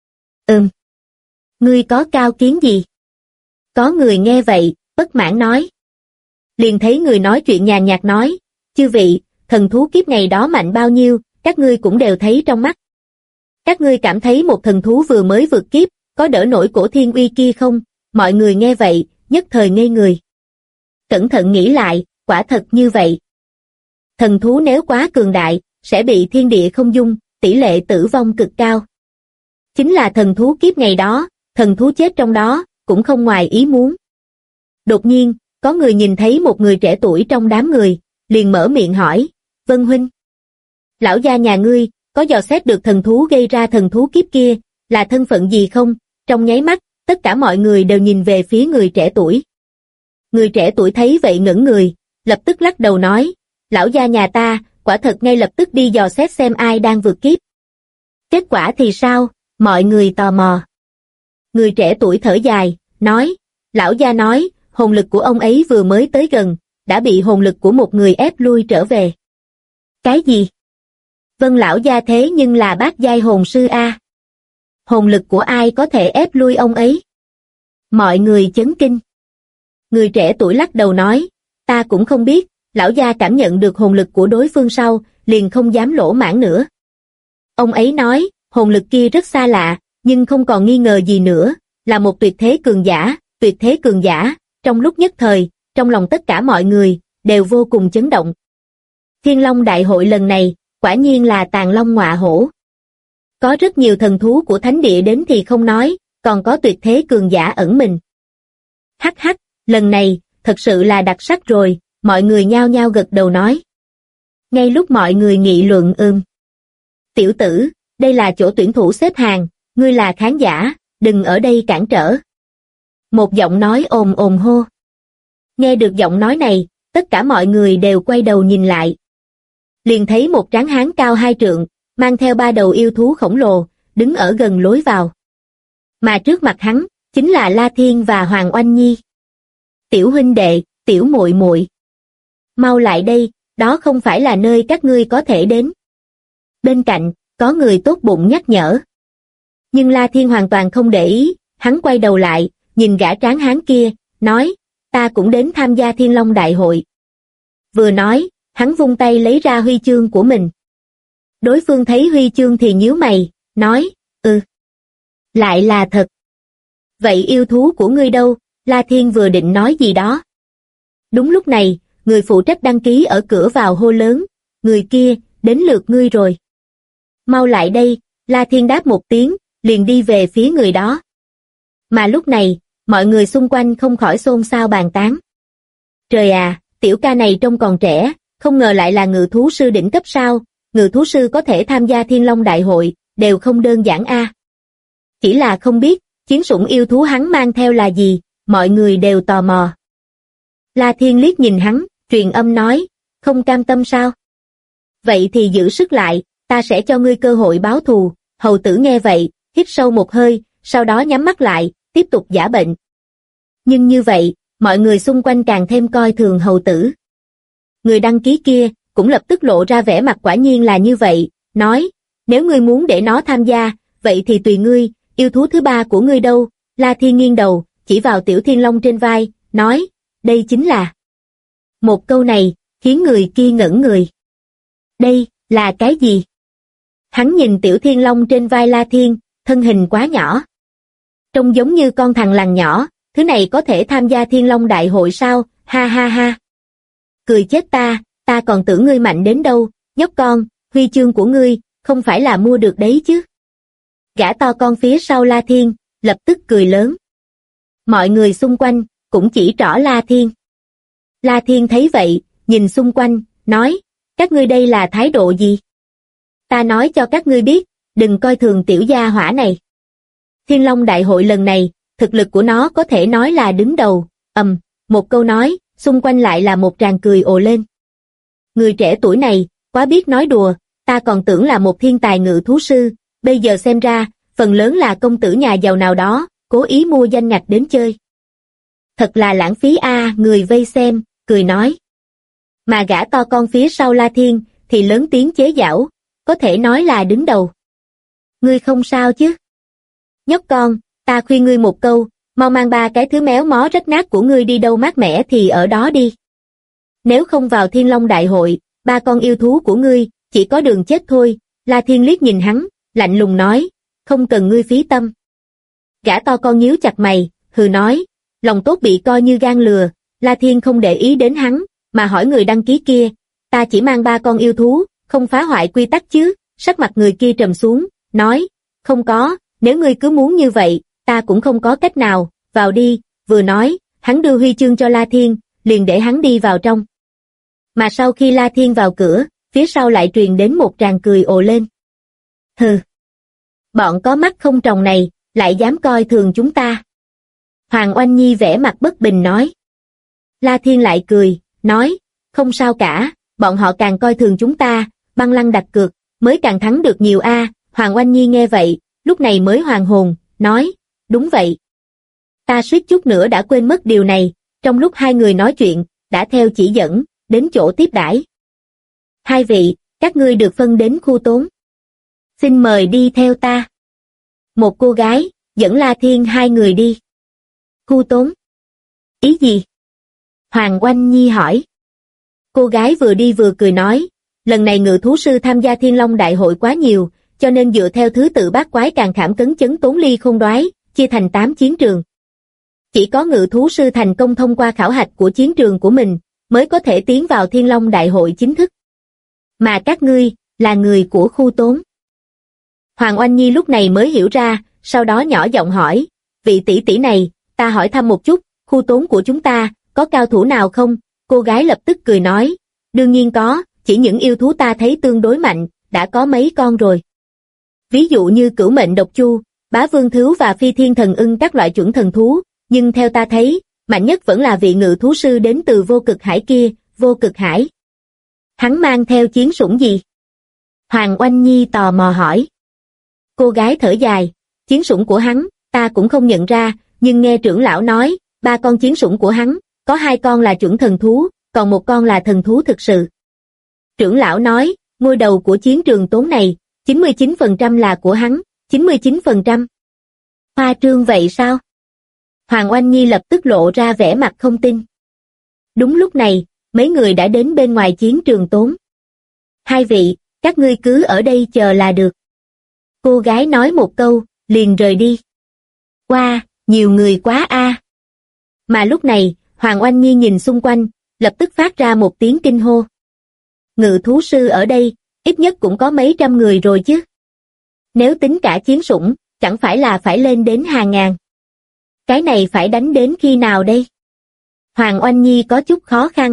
Ngươi có cao kiến gì? Có người nghe vậy, bất mãn nói. Liền thấy người nói chuyện nhàn nhạt nói, chư vị, thần thú kiếp ngày đó mạnh bao nhiêu, các ngươi cũng đều thấy trong mắt. Các ngươi cảm thấy một thần thú vừa mới vượt kiếp, có đỡ nổi cổ thiên uy kia không? Mọi người nghe vậy, nhất thời ngây người. Cẩn thận nghĩ lại, quả thật như vậy. Thần thú nếu quá cường đại, sẽ bị thiên địa không dung, tỷ lệ tử vong cực cao. Chính là thần thú kiếp ngày đó, thần thú chết trong đó, cũng không ngoài ý muốn. Đột nhiên, có người nhìn thấy một người trẻ tuổi trong đám người, liền mở miệng hỏi, Vân huynh. Lão gia nhà ngươi, có dò xét được thần thú gây ra thần thú kiếp kia, là thân phận gì không? Trong nháy mắt, tất cả mọi người đều nhìn về phía người trẻ tuổi. Người trẻ tuổi thấy vậy ngẩn người, lập tức lắc đầu nói, lão gia nhà ta, quả thật ngay lập tức đi dò xét xem ai đang vượt kiếp. Kết quả thì sao? Mọi người tò mò. Người trẻ tuổi thở dài, nói, lão gia nói, hồn lực của ông ấy vừa mới tới gần, đã bị hồn lực của một người ép lui trở về. Cái gì? Vân lão gia thế nhưng là bát giai hồn sư a. Hồn lực của ai có thể ép lui ông ấy? Mọi người chấn kinh. Người trẻ tuổi lắc đầu nói, ta cũng không biết, lão gia cảm nhận được hồn lực của đối phương sau, liền không dám lỗ mãn nữa. Ông ấy nói, hồn lực kia rất xa lạ, nhưng không còn nghi ngờ gì nữa, là một tuyệt thế cường giả, trong lúc nhất thời, trong lòng tất cả mọi người, đều vô cùng chấn động. Thiên Long Đại hội lần này, quả nhiên là tàng long ngọa hổ. Có rất nhiều thần thú của thánh địa đến thì không nói, còn có tuyệt thế cường giả ẩn mình. Hắc hắc, lần này, thật sự là đặc sắc rồi, mọi người nhao nhao gật đầu nói. Ngay lúc mọi người nghị luận Tiểu tử, đây là chỗ tuyển thủ xếp hàng, ngươi là khán giả, đừng ở đây cản trở. Một giọng nói ồn ồn hô. Nghe được giọng nói này, tất cả mọi người đều quay đầu nhìn lại. Liền thấy một tráng hán cao 2 trượng, mang theo 3 đầu yêu thú khổng lồ, đứng ở gần lối vào. Mà trước mặt hắn, chính là La Thiên và Hoàng Oanh Nhi. Tiểu huynh đệ, tiểu muội muội, mau lại đây, đó không phải là nơi các ngươi có thể đến. Bên cạnh, có người tốt bụng nhắc nhở. Nhưng La Thiên hoàn toàn không để ý, hắn quay đầu lại, nhìn gã tráng hán kia, nói, ta cũng đến tham gia Thiên Long Đại hội. Vừa nói, hắn vung tay lấy ra huy chương của mình. Đối phương thấy huy chương thì nhíu mày, nói, lại là thật. Vậy yêu thú của ngươi đâu? La Thiên vừa định nói gì đó. Đúng lúc này, người phụ trách đăng ký ở cửa vào hô lớn, người kia, đến lượt ngươi rồi. Mau lại đây, La Thiên đáp một tiếng, liền đi về phía người đó. Mà lúc này, mọi người xung quanh không khỏi xôn xao bàn tán. Trời à, tiểu ca này trông còn trẻ, không ngờ lại là ngự thú sư đỉnh cấp sao, ngự thú sư có thể tham gia Thiên Long Đại hội, đều không đơn giản a. Chỉ là không biết, chiến sủng yêu thú hắn mang theo là gì, mọi người đều tò mò. La Thiên liếc nhìn hắn, truyền âm nói, không cam tâm sao? Vậy thì giữ sức lại, ta sẽ cho ngươi cơ hội báo thù. Hầu tử nghe vậy, hít sâu một hơi, sau đó nhắm mắt lại, tiếp tục giả bệnh. Nhưng như vậy, mọi người xung quanh càng thêm coi thường hầu tử. Người đăng ký kia, cũng lập tức lộ ra vẻ mặt quả nhiên là như vậy, nói, nếu ngươi muốn để nó tham gia, vậy thì tùy ngươi, yêu thú thứ ba của ngươi đâu? La Thiên nghiêng đầu, chỉ vào Tiểu Thiên Long trên vai, nói, đây chính là. Một câu này, khiến người kia ngẩn người. Đây, là cái gì? Hắn nhìn Tiểu Thiên Long trên vai La Thiên, thân hình quá nhỏ. Trông giống như con thằn lằn nhỏ, thứ này có thể tham gia Thiên Long Đại hội sao? Ha ha ha. Cười chết ta còn tưởng ngươi mạnh đến đâu, nhóc con, huy chương của ngươi, không phải là mua được đấy chứ. Gã to con phía sau La Thiên, lập tức cười lớn. Mọi người xung quanh, cũng chỉ trỏ La Thiên. La Thiên thấy vậy, nhìn xung quanh, nói, các ngươi đây là thái độ gì? Ta nói cho các ngươi biết, đừng coi thường tiểu gia hỏa này. Thiên Long Đại hội lần này, thực lực của nó có thể nói là đứng đầu, một câu nói, xung quanh lại là một tràng cười ồ lên. Người trẻ tuổi này, quá biết nói đùa, ta còn tưởng là một thiên tài ngự thú sư, bây giờ xem ra, phần lớn là công tử nhà giàu nào đó, cố ý mua danh ngạch đến chơi. Thật là lãng phí a, người vây xem, cười nói. Mà gã to con phía sau La Thiên, thì lớn tiếng chế giễu, có thể nói là đứng đầu. Ngươi không sao chứ? Nhóc con, ta khuyên ngươi một câu, mau mang ba cái thứ méo mó rách nát của ngươi đi đâu mát mẻ thì ở đó đi. Nếu không vào Thiên Long Đại hội, ba con yêu thú của ngươi, chỉ có đường chết thôi. La Thiên liếc nhìn hắn, lạnh lùng nói, không cần ngươi phí tâm. Gã to con nhíu chặt mày, hừ nói, lòng tốt bị coi như gan lừa. La Thiên không để ý đến hắn, mà hỏi người đăng ký kia, ta chỉ mang ba con yêu thú, không phá hoại quy tắc chứ? Sắc mặt người kia trầm xuống, nói, không có, nếu ngươi cứ muốn như vậy, ta cũng không có cách nào, vào đi. Vừa nói, hắn đưa huy chương cho La Thiên, liền để hắn đi vào trong. Mà sau khi La Thiên vào cửa, phía sau lại truyền đến một tràng cười ồ lên. Hừ, bọn có mắt không tròng này, lại dám coi thường chúng ta. Hoàng Oanh Nhi vẻ mặt bất bình nói. La Thiên lại cười, nói, không sao cả, bọn họ càng coi thường chúng ta, băng lăng đặt cược, mới càng thắng được nhiều a. Hoàng Oanh Nhi nghe vậy, lúc này mới hoàn hồn, nói, đúng vậy. Ta suýt chút nữa đã quên mất điều này, trong lúc hai người nói chuyện, đã theo chỉ dẫn, đến chỗ tiếp đãi. Hai vị, các ngươi được phân đến khu tốn. Xin mời đi theo ta. Một cô gái, dẫn La Thiên hai người đi. Khu tốn? Ý gì? Hoàng Oanh Nhi hỏi. Cô gái vừa đi vừa cười nói, lần này ngự thú sư tham gia Thiên Long Đại hội quá nhiều, cho nên dựa theo thứ tự bát quái càng khảm cấn chấn tốn ly không đoái, chia thành 8 chiến trường. Chỉ có ngự thú sư thành công thông qua khảo hạch của chiến trường của mình, mới có thể tiến vào Thiên Long Đại hội chính thức. Mà các ngươi, là người của khu tốn. Hoàng Oanh Nhi lúc này mới hiểu ra, sau đó nhỏ giọng hỏi, vị tỷ tỷ này, ta hỏi thăm một chút, khu tốn của chúng ta, có cao thủ nào không? Cô gái lập tức cười nói, đương nhiên có, chỉ những yêu thú ta thấy tương đối mạnh, đã có mấy con rồi. Ví dụ như Cửu Mệnh Độc Chu, Bá Vương Thứu và Phi Thiên Thần Ưng các loại chuẩn thần thú, nhưng theo ta thấy, mạnh nhất vẫn là vị ngự thú sư đến từ Vô Cực Hải kia, Vô Cực Hải. Hắn mang theo chiến sủng gì? Hoàng Oanh Nhi tò mò hỏi. Cô gái thở dài, chiến sủng của hắn, ta cũng không nhận ra, nhưng nghe trưởng lão nói, 3 con chiến sủng của hắn, có 2 con là chuẩn thần thú, còn 1 con là thần thú thực sự. Trưởng lão nói, ngôi đầu của chiến trường tốn này, 99% là của hắn, 99%. Hoa trương vậy sao? Hoàng Oanh Nhi lập tức lộ ra vẻ mặt không tin. Đúng lúc này, mấy người đã đến bên ngoài chiến trường tốn. Hai vị, các ngươi cứ ở đây chờ là được. Cô gái nói một câu, liền rời đi. Wow, nhiều người quá a. Mà lúc này, Hoàng Oanh Nhi nhìn xung quanh, lập tức phát ra một tiếng kinh hô. Ngự thú sư ở đây, ít nhất cũng có mấy trăm người rồi chứ. Nếu tính cả chiến sủng, chẳng phải là phải lên đến hàng ngàn. Cái này phải đánh đến khi nào đây? Hoàng Oanh Nhi có chút khó khăn.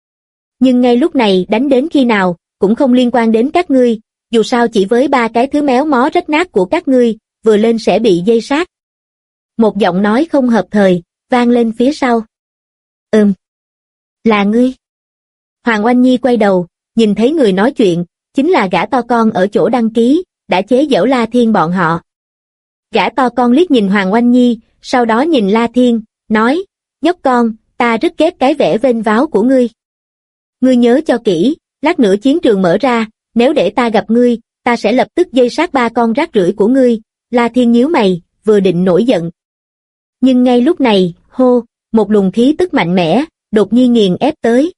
Nhưng ngay lúc này đánh đến khi nào, cũng không liên quan đến các ngươi, dù sao chỉ với 3 cái thứ méo mó rách nát của các ngươi, vừa lên sẽ bị dây sát. Một giọng nói không hợp thời, vang lên phía sau. Là ngươi. Hoàng Oanh Nhi quay đầu, nhìn thấy người nói chuyện, chính là gã to con ở chỗ đăng ký, đã chế giễu La Thiên bọn họ. Gã to con liếc nhìn Hoàng Oanh Nhi, sau đó nhìn La Thiên, nói, nhóc con, ta rất ghét cái vẻ vênh váo của ngươi. Ngươi nhớ cho kỹ, lát nữa chiến trường mở ra, nếu để ta gặp ngươi, ta sẽ lập tức dây sát ba con rác rưởi của ngươi. La Thiên nhíu mày, vừa định nổi giận. Nhưng ngay lúc này, hô, một luồng khí tức mạnh mẽ, đột nhiên nghiền ép tới.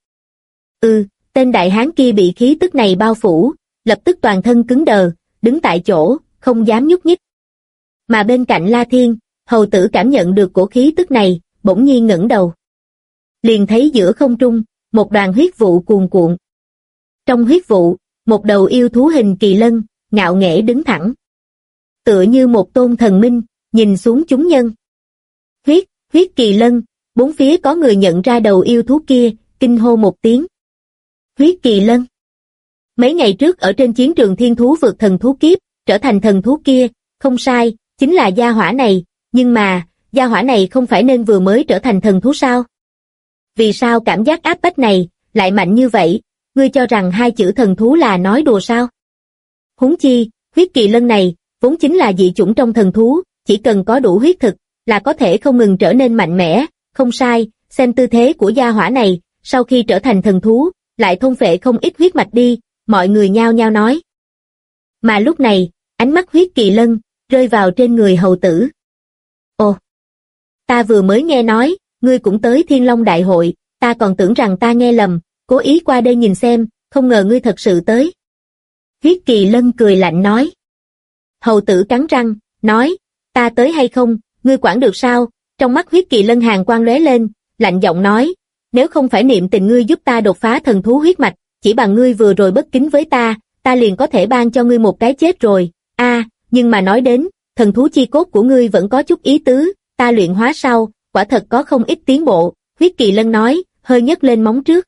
Tên đại hán kia bị khí tức này bao phủ, lập tức toàn thân cứng đờ, đứng tại chỗ, không dám nhúc nhích. Mà bên cạnh La Thiên, hầu tử cảm nhận được cổ khí tức này, bỗng nhiên ngẩng đầu. Liền thấy giữa không trung, một đoàn huyết vụ cuồn cuộn. Trong huyết vụ, một đầu yêu thú hình kỳ lân, ngạo nghễ đứng thẳng. Tựa như một tôn thần minh, nhìn xuống chúng nhân. Huyết kỳ lân, bốn phía có người nhận ra đầu yêu thú kia, kinh hô một tiếng. Huyết kỳ lân. Mấy ngày trước ở trên chiến trường thiên thú vượt thần thú kiếp, trở thành thần thú kia, không sai, chính là gia hỏa này, nhưng mà, gia hỏa này không phải nên vừa mới trở thành thần thú sao? Vì sao cảm giác áp bách này, lại mạnh như vậy, ngươi cho rằng hai chữ thần thú là nói đùa sao? Huống chi, huyết kỳ lân này, vốn chính là dị chủng trong thần thú, chỉ cần có đủ huyết thực, là có thể không ngừng trở nên mạnh mẽ, không sai, xem tư thế của gia hỏa này, sau khi trở thành thần thú, lại thôn phệ không ít huyết mạch đi, mọi người nhao nhao nói. Mà lúc này, ánh mắt huyết kỳ lân, rơi vào trên người hầu tử. Ồ! Ta vừa mới nghe nói, ngươi cũng tới Thiên Long Đại hội, ta còn tưởng rằng ta nghe lầm, cố ý qua đây nhìn xem, không ngờ ngươi thật sự tới. Huyết kỳ lân cười lạnh nói. Hầu tử cắn răng, nói, ta tới hay không, ngươi quản được sao? Trong mắt huyết kỳ lân hàn quang lóe lên, lạnh giọng nói, nếu không phải niệm tình ngươi giúp ta đột phá thần thú huyết mạch, chỉ bằng ngươi vừa rồi bất kính với ta liền có thể ban cho ngươi một cái chết rồi. Nhưng mà nói đến, thần thú chi cốt của ngươi vẫn có chút ý tứ, ta luyện hóa sau, quả thật có không ít tiến bộ, huyết kỳ lân nói, hơi nhấc lên móng trước.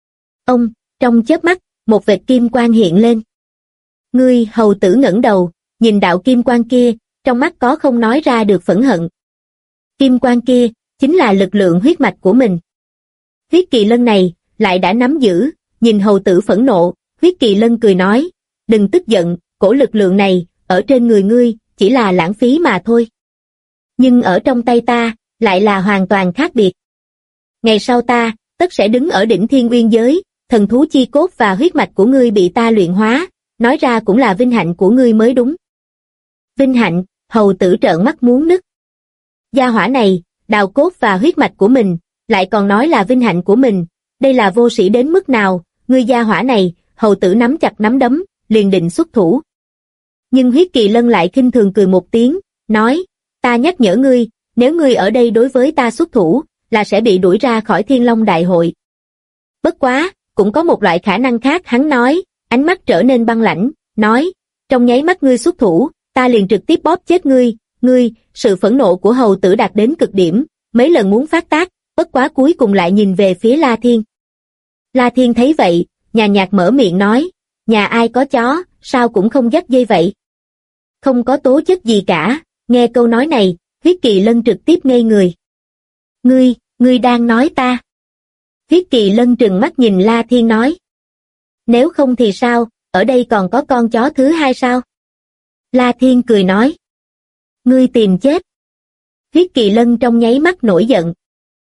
Trong chớp mắt, một vệt kim quang hiện lên. Ngươi, hầu tử ngẩng đầu, nhìn đạo kim quang kia, trong mắt có không nói ra được phẫn hận. Kim quang kia, chính là lực lượng huyết mạch của mình. Huyết kỳ lân này, lại đã nắm giữ, nhìn hầu tử phẫn nộ, huyết kỳ lân cười nói, đừng tức giận, cổ lực lượng này, ở trên người ngươi, chỉ là lãng phí mà thôi. Nhưng ở trong tay ta, lại là hoàn toàn khác biệt. Ngày sau ta, tất sẽ đứng ở đỉnh thiên uyên giới, thần thú chi cốt và huyết mạch của ngươi bị ta luyện hóa, nói ra cũng là vinh hạnh của ngươi mới đúng. Vinh hạnh, hầu tử trợn mắt muốn nứt. Gia hỏa này, đào cốt và huyết mạch của mình, lại còn nói là vinh hạnh của mình, đây là vô sĩ đến mức nào, ngươi gia hỏa này, hầu tử nắm chặt nắm đấm, liền định xuất thủ. Nhưng huyết kỳ lân lại khinh thường cười một tiếng, nói, ta nhắc nhở ngươi, nếu ngươi ở đây đối với ta xuất thủ, là sẽ bị đuổi ra khỏi Thiên Long Đại hội. Bất quá, cũng có một loại khả năng khác, hắn nói, ánh mắt trở nên băng lãnh, nói, trong nháy mắt ngươi xuất thủ, ta liền trực tiếp bóp chết ngươi, sự phẫn nộ của hầu tử đạt đến cực điểm, mấy lần muốn phát tác, bất quá cuối cùng lại nhìn về phía La Thiên. La Thiên thấy vậy, nhàn nhạt mở miệng nói, nhà ai có chó, sao cũng không dắt dây vậy. Không có tố chất gì cả, nghe câu nói này, huyết kỳ lân trực tiếp ngây người. Ngươi đang nói ta. Huyết kỳ lân trừng mắt nhìn La Thiên nói. Nếu không thì sao, ở đây còn có con chó thứ hai sao? La Thiên cười nói. Ngươi tìm chết. Huyết kỳ lân trong nháy mắt nổi giận.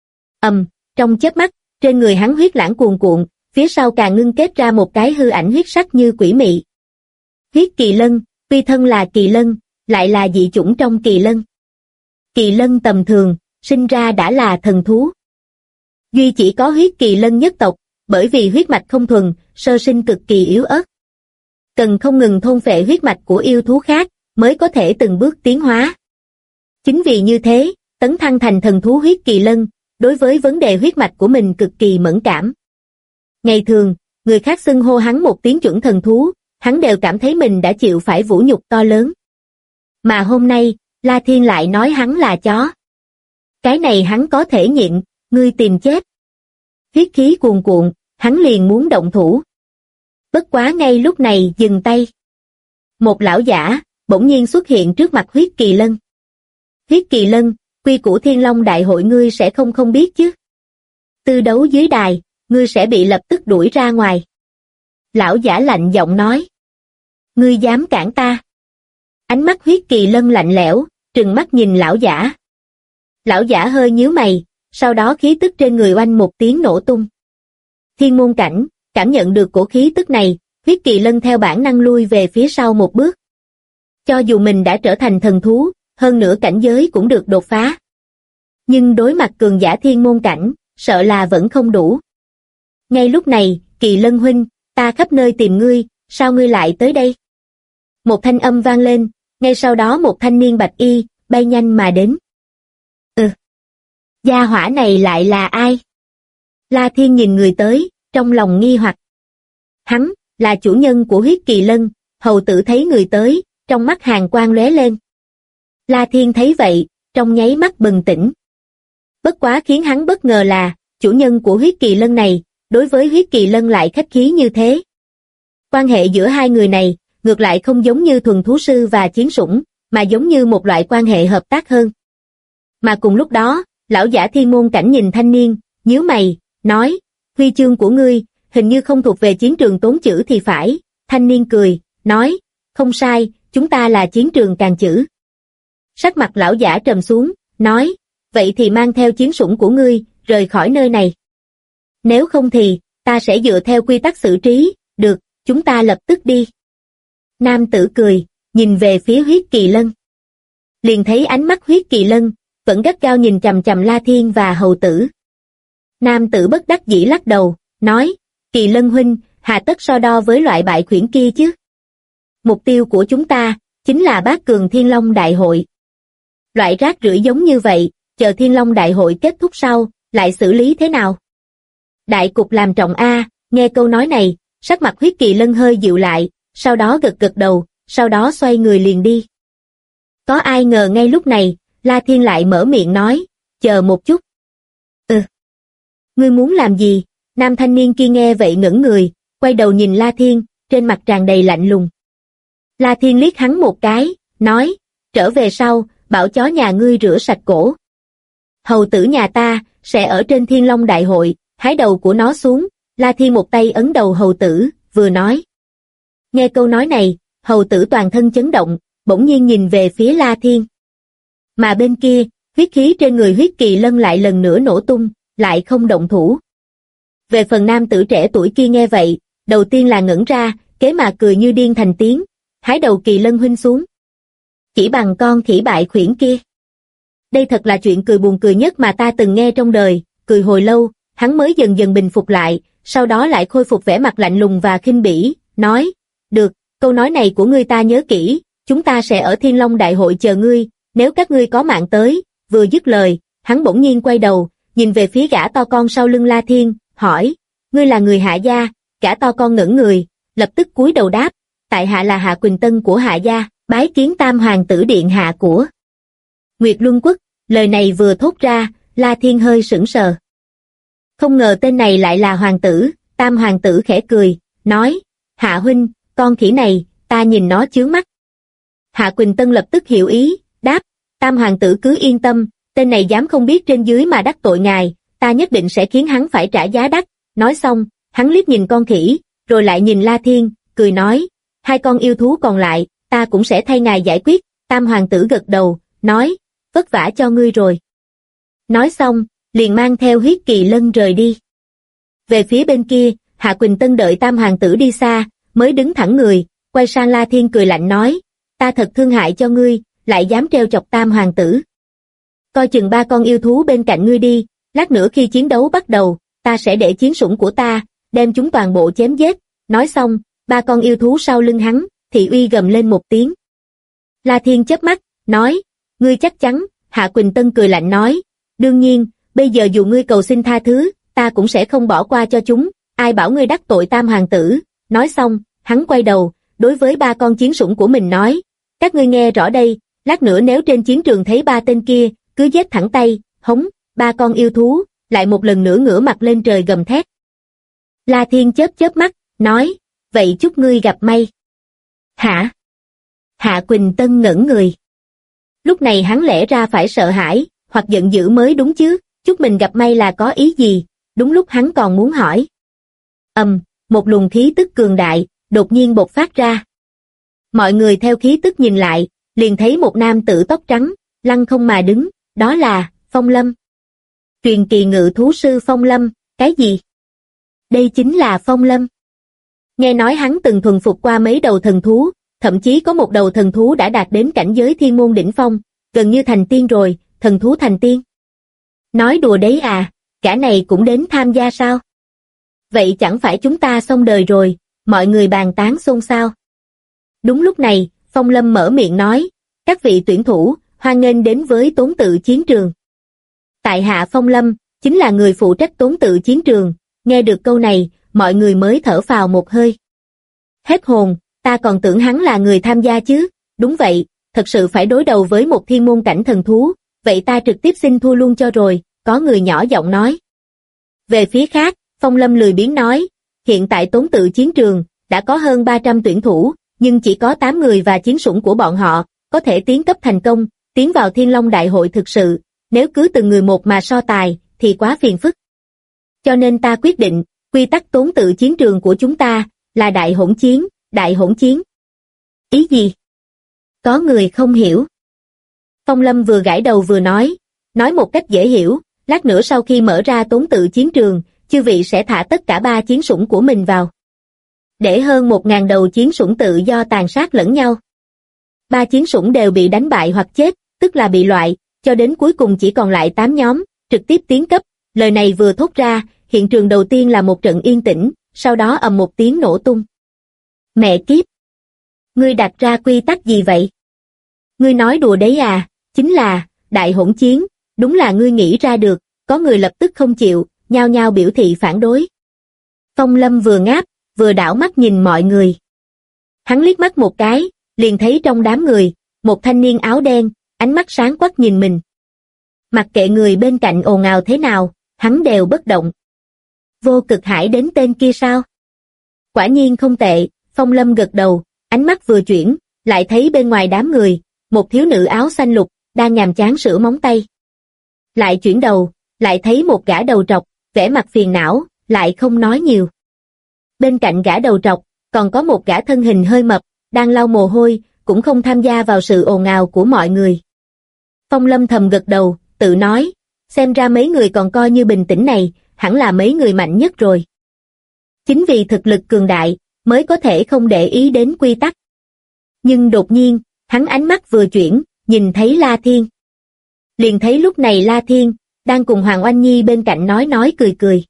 Trong chớp mắt, trên người hắn huyết lãng cuồn cuộn, phía sau càng ngưng kết ra một cái hư ảnh huyết sắc như quỷ mị. Huyết kỳ lân, tuy thân là kỳ lân, lại là dị chủng trong kỳ lân. Kỳ lân tầm thường, sinh ra đã là thần thú. Duy chỉ có huyết kỳ lân nhất tộc, bởi vì huyết mạch không thuần, sơ sinh cực kỳ yếu ớt. Cần không ngừng thôn phệ huyết mạch của yêu thú khác, mới có thể từng bước tiến hóa. Chính vì như thế, tấn thăng thành thần thú huyết kỳ lân, đối với vấn đề huyết mạch của mình cực kỳ mẫn cảm. Ngày thường, người khác xưng hô hắn một tiếng chuẩn thần thú, hắn đều cảm thấy mình đã chịu phải vũ nhục to lớn. Mà hôm nay, La Thiên lại nói hắn là chó. Cái này hắn có thể nhịn, ngươi tìm chết. Huyết khí cuồn cuộn, hắn liền muốn động thủ. Bất quá ngay lúc này dừng tay. Một lão giả, bỗng nhiên xuất hiện trước mặt huyết kỳ lân. Huyết kỳ lân, quy củ Thiên Long Đại hội ngươi sẽ không biết chứ. Tư đấu dưới đài, ngươi sẽ bị lập tức đuổi ra ngoài. Lão giả lạnh giọng nói. Ngươi dám cản ta? Ánh mắt huyết kỳ lân lạnh lẽo, trừng mắt nhìn lão giả. Lão giả hơi nhíu mày, sau đó khí tức trên người oanh một tiếng nổ tung. Thiên môn cảnh, cảm nhận được cổ khí tức này, huyết kỳ lân theo bản năng lui về phía sau một bước. Cho dù mình đã trở thành thần thú, hơn nữa cảnh giới cũng được đột phá. Nhưng đối mặt cường giả thiên môn cảnh, sợ là vẫn không đủ. Ngay lúc này, Kỳ Lân huynh, ta khắp nơi tìm ngươi, sao ngươi lại tới đây? Một thanh âm vang lên, ngay sau đó một thanh niên bạch y, bay nhanh mà đến. Gia hỏa này lại là ai? La Thiên nhìn người tới, trong lòng nghi hoặc. Hắn, là chủ nhân của huyết kỳ lân, hầu tử thấy người tới, trong mắt hàn quang lóe lên. La Thiên thấy vậy, trong nháy mắt bừng tỉnh. Bất quá khiến hắn bất ngờ là, chủ nhân của huyết kỳ lân này, đối với huyết kỳ lân lại khách khí như thế. Quan hệ giữa hai người này, ngược lại không giống như thuần thú sư và chiến sủng, mà giống như một loại quan hệ hợp tác hơn. Mà cùng lúc đó, lão giả thiên môn cảnh nhìn thanh niên, nhíu mày, nói, huy chương của ngươi, hình như không thuộc về chiến trường tốn chữ thì phải. Thanh niên cười, nói, không sai, chúng ta là chiến trường càn chữ. Sắc mặt lão giả trầm xuống, nói, vậy thì mang theo chiến sủng của ngươi, rời khỏi nơi này. Nếu không thì, ta sẽ dựa theo quy tắc xử trí, được, chúng ta lập tức đi. Nam tử cười, nhìn về phía huyết kỳ lân. Liền thấy ánh mắt huyết kỳ lân, vẫn gắt gao nhìn chằm chằm La Thiên và hầu tử. Nam tử bất đắc dĩ lắc đầu, nói, Kỳ Lân huynh, hà tất so đo với loại bại khuyển kia chứ. Mục tiêu của chúng ta, chính là bát cường Thiên Long Đại hội. Loại rác rưởi giống như vậy, chờ Thiên Long Đại hội kết thúc sau, lại xử lý thế nào? Đại cục làm trọng A, nghe câu nói này, sắc mặt huyết kỳ lân hơi dịu lại, sau đó gật gật đầu, sau đó xoay người liền đi. Có ai ngờ ngay lúc này, La Thiên lại mở miệng nói, chờ một chút. Ngươi muốn làm gì? Nam thanh niên kia nghe vậy ngẩn người, quay đầu nhìn La Thiên, trên mặt tràn đầy lạnh lùng. La Thiên liếc hắn một cái, nói, trở về sau, bảo chó nhà ngươi rửa sạch cổ. Hầu tử nhà ta, sẽ ở trên Thiên Long Đại hội, hái đầu của nó xuống. La Thiên một tay ấn đầu hầu tử, vừa nói. Nghe câu nói này, hầu tử toàn thân chấn động, bỗng nhiên nhìn về phía La Thiên. Mà bên kia, huyết khí trên người huyết kỳ lân lại lần nữa nổ tung, lại không động thủ. Về phần nam tử trẻ tuổi kia nghe vậy, đầu tiên là ngẩn ra, kế mà cười như điên thành tiếng, hái đầu Kỳ Lân huynh xuống. Chỉ bằng con khỉ bại khuyển kia. Đây thật là chuyện cười buồn cười nhất mà ta từng nghe trong đời, cười hồi lâu, hắn mới dần dần bình phục lại, sau đó lại khôi phục vẻ mặt lạnh lùng và khinh bỉ, nói, được, câu nói này của ngươi ta nhớ kỹ, chúng ta sẽ ở Thiên Long Đại hội chờ ngươi, nếu các ngươi có mạng tới. Vừa dứt lời, hắn bỗng nhiên quay đầu, nhìn về phía gã to con sau lưng La Thiên, hỏi, ngươi là người Hạ gia? Gã to con ngẩn người, lập tức cúi đầu đáp, tại hạ là Hạ Quỳnh Tân của Hạ gia, bái kiến tam hoàng tử điện hạ của Nguyệt Luân Quốc. Lời này vừa thốt ra, La Thiên hơi sững sờ. Không ngờ tên này lại là hoàng tử. Tam hoàng tử khẽ cười, nói, Hạ huynh, con khỉ này, ta nhìn nó chướng mắt. Hạ Quỳnh Tân lập tức hiểu ý, đáp, tam hoàng tử cứ yên tâm, tên này dám không biết trên dưới mà đắc tội ngài, ta nhất định sẽ khiến hắn phải trả giá đắt. Nói xong, hắn liếc nhìn con khỉ, rồi lại nhìn La Thiên, cười nói, hai con yêu thú còn lại, ta cũng sẽ thay ngài giải quyết. Tam hoàng tử gật đầu, nói, vất vả cho ngươi rồi. Nói xong, liền mang theo huyết kỳ lân rời đi. Về phía bên kia, Hạ Quỳnh Tân đợi tam hoàng tử đi xa, mới đứng thẳng người, quay sang La Thiên cười lạnh nói, ta thật thương hại cho ngươi, lại dám trêu chọc tam hoàng tử. Coi chừng ba con yêu thú bên cạnh ngươi đi, lát nữa khi chiến đấu bắt đầu, ta sẽ để chiến sủng của ta, đem chúng toàn bộ chém giết. Nói xong, ba con yêu thú sau lưng hắn, thị uy gầm lên một tiếng. La Thiên chớp mắt, nói, ngươi chắc chắn? Hạ Quỳnh Tân cười lạnh nói, đương nhiên, bây giờ dù ngươi cầu xin tha thứ, ta cũng sẽ không bỏ qua cho chúng, ai bảo ngươi đắc tội tam hoàng tử. Nói xong, hắn quay đầu, đối với ba con chiến sủng của mình nói, các ngươi nghe rõ đây, lát nữa nếu trên chiến trường thấy ba tên kia, cứ giết thẳng tay, hống. Ba con yêu thú, lại một lần nữa ngửa mặt lên trời gầm thét. La Thiên chớp chớp mắt, nói, vậy chúc ngươi gặp may. Hả? Hạ Quỳnh Tân ngẩn người. Lúc này hắn lẽ ra phải sợ hãi, hoặc giận dữ mới đúng chứ, chúc mình gặp may là có ý gì? đúng lúc hắn còn muốn hỏi. Một luồng khí tức cường đại, đột nhiên bộc phát ra. Mọi người theo khí tức nhìn lại, liền thấy một nam tử tóc trắng, lăng không mà đứng, đó là Phong Lâm. Truyền kỳ ngự thú sư Phong Lâm, cái gì? Đây chính là Phong Lâm. Nghe nói hắn từng thuần phục qua mấy đầu thần thú, thậm chí có một đầu thần thú đã đạt đến cảnh giới thiên môn đỉnh phong, gần như thành tiên rồi, thần thú thành tiên. Nói đùa đấy à, cả này cũng đến tham gia sao? Vậy chẳng phải chúng ta xong đời rồi, mọi người bàn tán xôn xao. Đúng lúc này, Phong Lâm mở miệng nói, các vị tuyển thủ, hoan nghênh đến với Tốn Tự chiến trường. Tại hạ Phong Lâm, chính là người phụ trách Tốn Tự chiến trường, nghe được câu này, mọi người mới thở phào một hơi. Hết hồn, ta còn tưởng hắn là người tham gia chứ, đúng vậy, thật sự phải đối đầu với một thiên môn cảnh thần thú, vậy ta trực tiếp xin thua luôn cho rồi, có người nhỏ giọng nói. Về phía khác, Phong Lâm lười biếng nói, hiện tại Tốn Tự chiến trường, đã có hơn 300 tuyển thủ, nhưng chỉ có 8 người và chiến sủng của bọn họ, có thể tiến cấp thành công, tiến vào Thiên Long Đại hội thực sự, nếu cứ từng người một mà so tài, thì quá phiền phức. Cho nên ta quyết định, quy tắc Tốn Tự chiến trường của chúng ta, là đại hỗn chiến, đại hỗn chiến. Ý gì? Có người không hiểu. Phong Lâm vừa gãi đầu vừa nói một cách dễ hiểu, lát nữa sau khi mở ra Tốn Tự chiến trường, chư vị sẽ thả tất cả 3 chiến sủng của mình vào. Để hơn 1000 đầu chiến sủng tự do tàn sát lẫn nhau. 3 chiến sủng đều bị đánh bại hoặc chết, tức là bị loại, cho đến cuối cùng chỉ còn lại 8 nhóm, trực tiếp tiến cấp. Lời này vừa thốt ra, hiện trường đầu tiên là một trận yên tĩnh, sau đó ầm một tiếng nổ tung. Mẹ kiếp! Ngươi đặt ra quy tắc gì vậy? Ngươi nói đùa đấy à, chính là, đại hỗn chiến, đúng là ngươi nghĩ ra được, có người lập tức không chịu, nhao nhao biểu thị phản đối. Phong Lâm vừa ngáp, vừa đảo mắt nhìn mọi người. Hắn liếc mắt một cái, liền thấy trong đám người, một thanh niên áo đen, ánh mắt sáng quắc nhìn mình. Mặc kệ người bên cạnh ồn ào thế nào, hắn đều bất động. Vô Cực Hải đến tên kia sao? Quả nhiên không tệ, Phong Lâm gật đầu, ánh mắt vừa chuyển, lại thấy bên ngoài đám người, một thiếu nữ áo xanh lục, đang nhàm chán sửa móng tay. Lại chuyển đầu, lại thấy một gã đầu trọc, vẻ mặt phiền não, lại không nói nhiều. Bên cạnh gã đầu trọc, còn có một gã thân hình hơi mập, đang lau mồ hôi, cũng không tham gia vào sự ồn ào của mọi người. Phong Lâm thầm gật đầu, tự nói, xem ra mấy người còn coi như bình tĩnh này, hẳn là mấy người mạnh nhất rồi. Chính vì thực lực cường đại, mới có thể không để ý đến quy tắc. Nhưng đột nhiên, hắn ánh mắt vừa chuyển, nhìn thấy La Thiên. Liền thấy lúc này La Thiên, đang cùng Hoàng Oanh Nhi bên cạnh nói cười cười.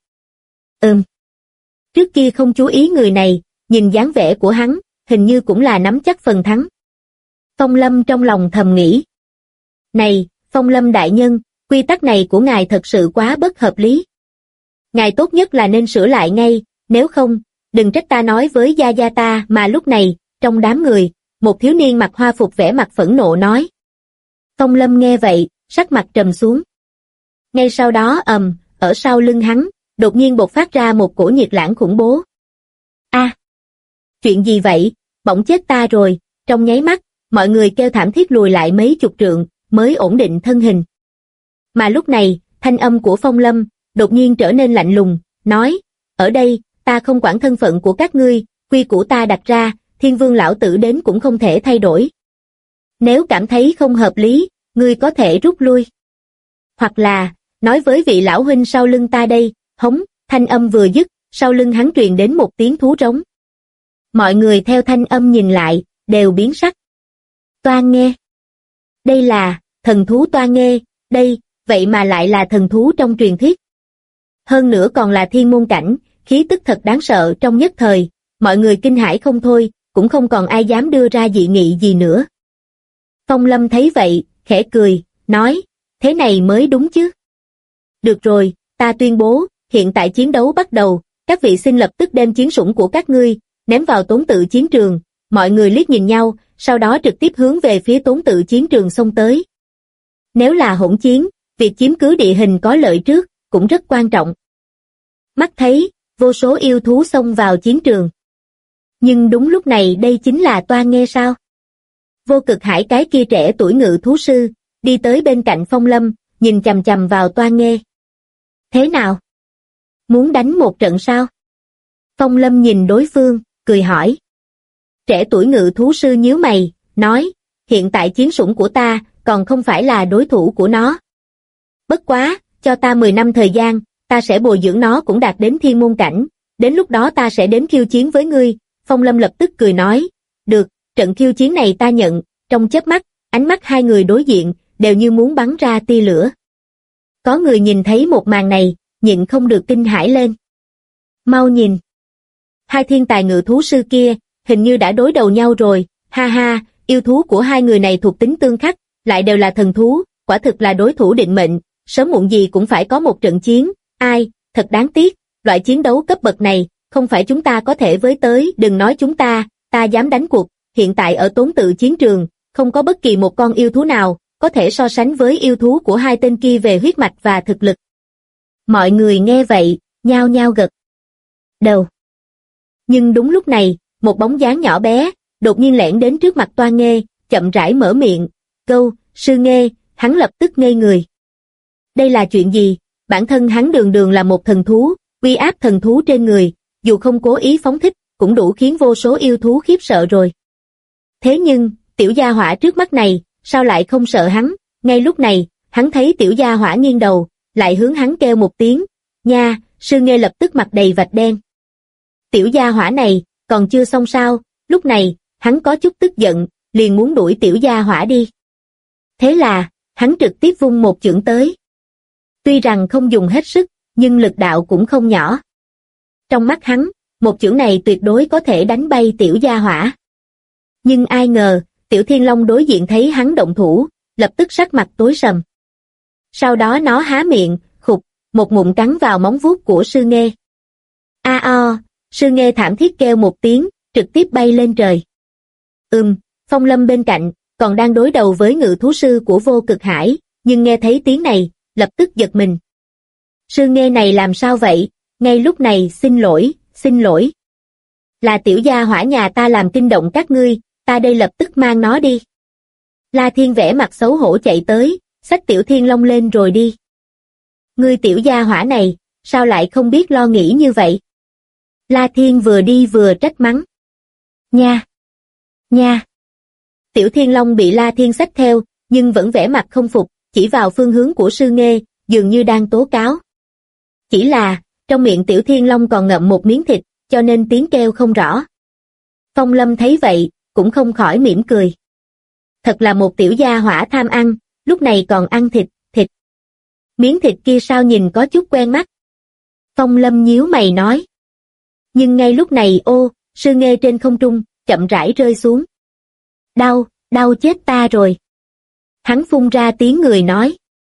Trước kia không chú ý người này, nhìn dáng vẻ của hắn, hình như cũng là nắm chắc phần thắng. Phong Lâm trong lòng thầm nghĩ. Này, Phong Lâm đại nhân, quy tắc này của ngài thật sự quá bất hợp lý. Ngài tốt nhất là nên sửa lại ngay, nếu không, đừng trách ta nói với gia gia ta. Mà lúc này, trong đám người, một thiếu niên mặc hoa phục vẻ mặt phẫn nộ nói. Phong Lâm nghe vậy, sắc mặt trầm xuống. Ngay sau đó ở sau lưng hắn, đột nhiên bộc phát ra một cổ nhiệt lãng khủng bố. Chuyện gì vậy, bỗng chết ta rồi, trong nháy mắt, mọi người kêu thảm thiết lùi lại mấy chục trượng, mới ổn định thân hình. Mà lúc này, thanh âm của Phong Lâm, đột nhiên trở nên lạnh lùng, nói, ở đây, ta không quản thân phận của các ngươi, quy củ ta đặt ra, Thiên Vương lão tử đến cũng không thể thay đổi. Nếu cảm thấy không hợp lý, ngươi có thể rút lui. Hoặc là, nói với vị lão huynh sau lưng ta đây, hống, thanh âm vừa dứt, sau lưng hắn truyền đến một tiếng thú rống. Mọi người theo thanh âm nhìn lại, đều biến sắc. Toan Nghê. Đây là, thần thú Toan Nghê, đây, vậy mà lại là thần thú trong truyền thuyết. Hơn nữa còn là thiên môn cảnh, khí tức thật đáng sợ. Trong nhất thời, mọi người kinh hãi không thôi, cũng không còn ai dám đưa ra dị nghị gì nữa. Phong Lâm thấy vậy, khẽ cười, nói, thế này mới đúng chứ. Được rồi, ta tuyên bố, hiện tại chiến đấu bắt đầu, các vị xin lập tức đem chiến sủng của các ngươi, ném vào Tốn Tự chiến trường. Mọi người liếc nhìn nhau, sau đó trực tiếp hướng về phía Tốn Tự chiến trường xông tới. Nếu là hỗn chiến, việc chiếm cứ địa hình có lợi trước, cũng rất quan trọng. Mắt thấy, vô số yêu thú xông vào chiến trường. Nhưng đúng lúc này đây chính là Toan Nghê sao? Vô Cực Hải cái kia trẻ tuổi ngự thú sư, đi tới bên cạnh Phong Lâm, nhìn chằm chằm vào Toan Nghê. Thế nào? muốn đánh một trận sao? Phong Lâm nhìn đối phương, cười hỏi. Trẻ tuổi ngự thú sư nhíu mày, nói, hiện tại chiến sủng của ta, còn không phải là đối thủ của nó. Bất quá, cho ta 10 năm thời gian, ta sẽ bồi dưỡng nó cũng đạt đến thiên môn cảnh, đến lúc đó ta sẽ đến khiêu chiến với ngươi. Phong Lâm lập tức cười nói, được, trận khiêu chiến này ta nhận. Trong chớp mắt, ánh mắt hai người đối diện, đều như muốn bắn ra tia lửa. Có người nhìn thấy một màn này, nhịn không được kinh hãi lên. Mau nhìn! Hai thiên tài ngự thú sư kia, hình như đã đối đầu nhau rồi, ha ha, yêu thú của hai người này thuộc tính tương khắc, lại đều là thần thú, quả thực là đối thủ định mệnh, sớm muộn gì cũng phải có một trận chiến, ai, thật đáng tiếc, loại chiến đấu cấp bậc này, không phải chúng ta có thể với tới, đừng nói chúng ta dám đánh cuộc, hiện tại ở Tốn Tự chiến trường, không có bất kỳ một con yêu thú nào, có thể so sánh với yêu thú của hai tên kia về huyết mạch và thực lực. Mọi người nghe vậy, nhao nhao gật đầu. Nhưng đúng lúc này, một bóng dáng nhỏ bé, đột nhiên lẻn đến trước mặt Toa Nghê, chậm rãi mở miệng, câu, sư Nghê, hắn lập tức ngây người. Đây là chuyện gì? Bản thân hắn đường đường là một thần thú, uy áp thần thú trên người, dù không cố ý phóng thích, cũng đủ khiến vô số yêu thú khiếp sợ rồi. Thế nhưng, tiểu gia hỏa trước mắt này, sao lại không sợ hắn? Ngay lúc này, hắn thấy tiểu gia hỏa nghiêng đầu, lại hướng hắn kêu một tiếng, nha, sư Nghê lập tức mặt đầy vạch đen. Tiểu gia hỏa này, còn chưa xong sao, lúc này, hắn có chút tức giận, liền muốn đuổi tiểu gia hỏa đi. Thế là, hắn trực tiếp vung một chưởng tới. Tuy rằng không dùng hết sức, nhưng lực đạo cũng không nhỏ. Trong mắt hắn, một chưởng này tuyệt đối có thể đánh bay tiểu gia hỏa. Nhưng ai ngờ, tiểu thiên long đối diện thấy hắn động thủ, lập tức sắc mặt tối sầm. Sau đó nó há miệng, khục, một ngụm cắn vào móng vuốt của sư Nghê. A o, sư Nghê thảm thiết kêu một tiếng, trực tiếp bay lên trời. Phong Lâm bên cạnh, còn đang đối đầu với ngự thú sư của Vô Cực Hải, nhưng nghe thấy tiếng này, lập tức giật mình. Sư Nghê này làm sao vậy? Ngay lúc này xin lỗi. Là tiểu gia hỏa nhà ta làm kinh động các ngươi, ta đây lập tức mang nó đi. La Thiên vẻ mặt xấu hổ chạy tới, xách tiểu thiên long lên rồi đi. Ngươi tiểu gia hỏa này, sao lại không biết lo nghĩ như vậy? La Thiên vừa đi vừa trách mắng. Nha. Tiểu thiên long bị La Thiên xách theo, nhưng vẫn vẻ mặt không phục, chỉ vào phương hướng của sư Nghê, dường như đang tố cáo. Chỉ là, trong miệng tiểu thiên long còn ngậm một miếng thịt, cho nên tiếng kêu không rõ. Phong Lâm thấy vậy, cũng không khỏi mỉm cười. Thật là một tiểu gia hỏa tham ăn, lúc này còn ăn thịt. Miếng thịt kia sao nhìn có chút quen mắt. Phong Lâm nhíu mày nói. Nhưng ngay lúc này sư Nghê trên không trung, chậm rãi rơi xuống. Đau chết ta rồi. Hắn phun ra tiếng người nói.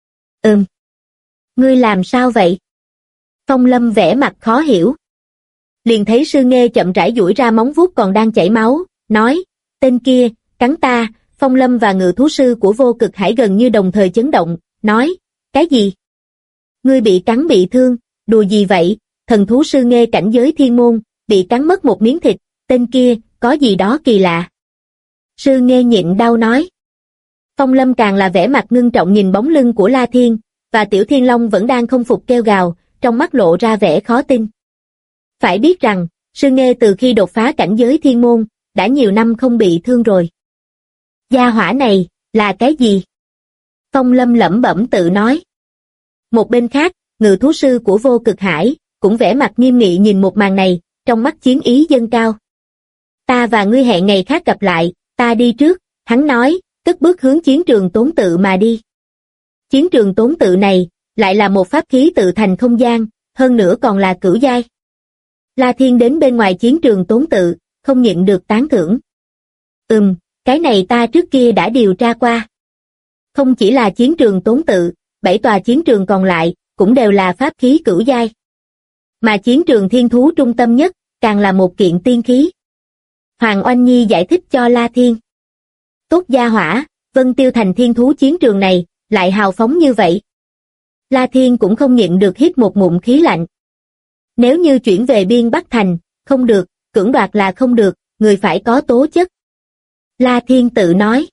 Ngươi làm sao vậy? Phong Lâm vẻ mặt khó hiểu. Liền thấy sư Nghê chậm rãi duỗi ra móng vuốt còn đang chảy máu, nói, tên kia, cắn ta. Phong Lâm và ngự thú sư của Vô Cực Hải gần như đồng thời chấn động, nói, cái gì? Ngươi bị cắn bị thương, đùa gì vậy? Thần thú sư Nghê cảnh giới thiên môn, bị cắn mất một miếng thịt, tên kia, có gì đó kỳ lạ. Sư Nghê nhịn đau nói. Phong Lâm càng là vẻ mặt ngưng trọng nhìn bóng lưng của La Thiên, và tiểu thiên long vẫn đang không phục kêu gào, trong mắt lộ ra vẻ khó tin. Phải biết rằng, sư Nghê từ khi đột phá cảnh giới thiên môn, đã nhiều năm không bị thương rồi. Gia hỏa này, là cái gì? Phong Lâm lẩm bẩm tự nói. Một bên khác, ngự thú sư của Vô Cực Hải, cũng vẻ mặt nghiêm nghị nhìn một màn này, trong mắt chiến ý dâng cao. Ta và ngươi hẹn ngày khác gặp lại, ta đi trước, hắn nói, cất bước hướng chiến trường Tốn Tự mà đi. Chiến trường Tốn Tự này, lại là một pháp khí tự thành không gian, hơn nữa còn là cửu giai. La Thiên đến bên ngoài chiến trường Tốn Tự, không nhịn được tán thưởng. Cái này ta trước kia đã điều tra qua. Không chỉ là chiến trường Tốn Tự, 7 tòa chiến trường còn lại, cũng đều là pháp khí cửu giai. Mà chiến trường thiên thú trung tâm nhất, càng là một kiện tiên khí. Hoàng Oanh Nhi giải thích cho La Thiên. Tốt gia hỏa, Vân Tiêu Thành thiên thú chiến trường này, lại hào phóng như vậy. La Thiên cũng không nhịn được hít một ngụm khí lạnh. Nếu như chuyển về biên Bắc Thành, không được, cưỡng đoạt là không được, người phải có tố chất. La Thiên tự nói.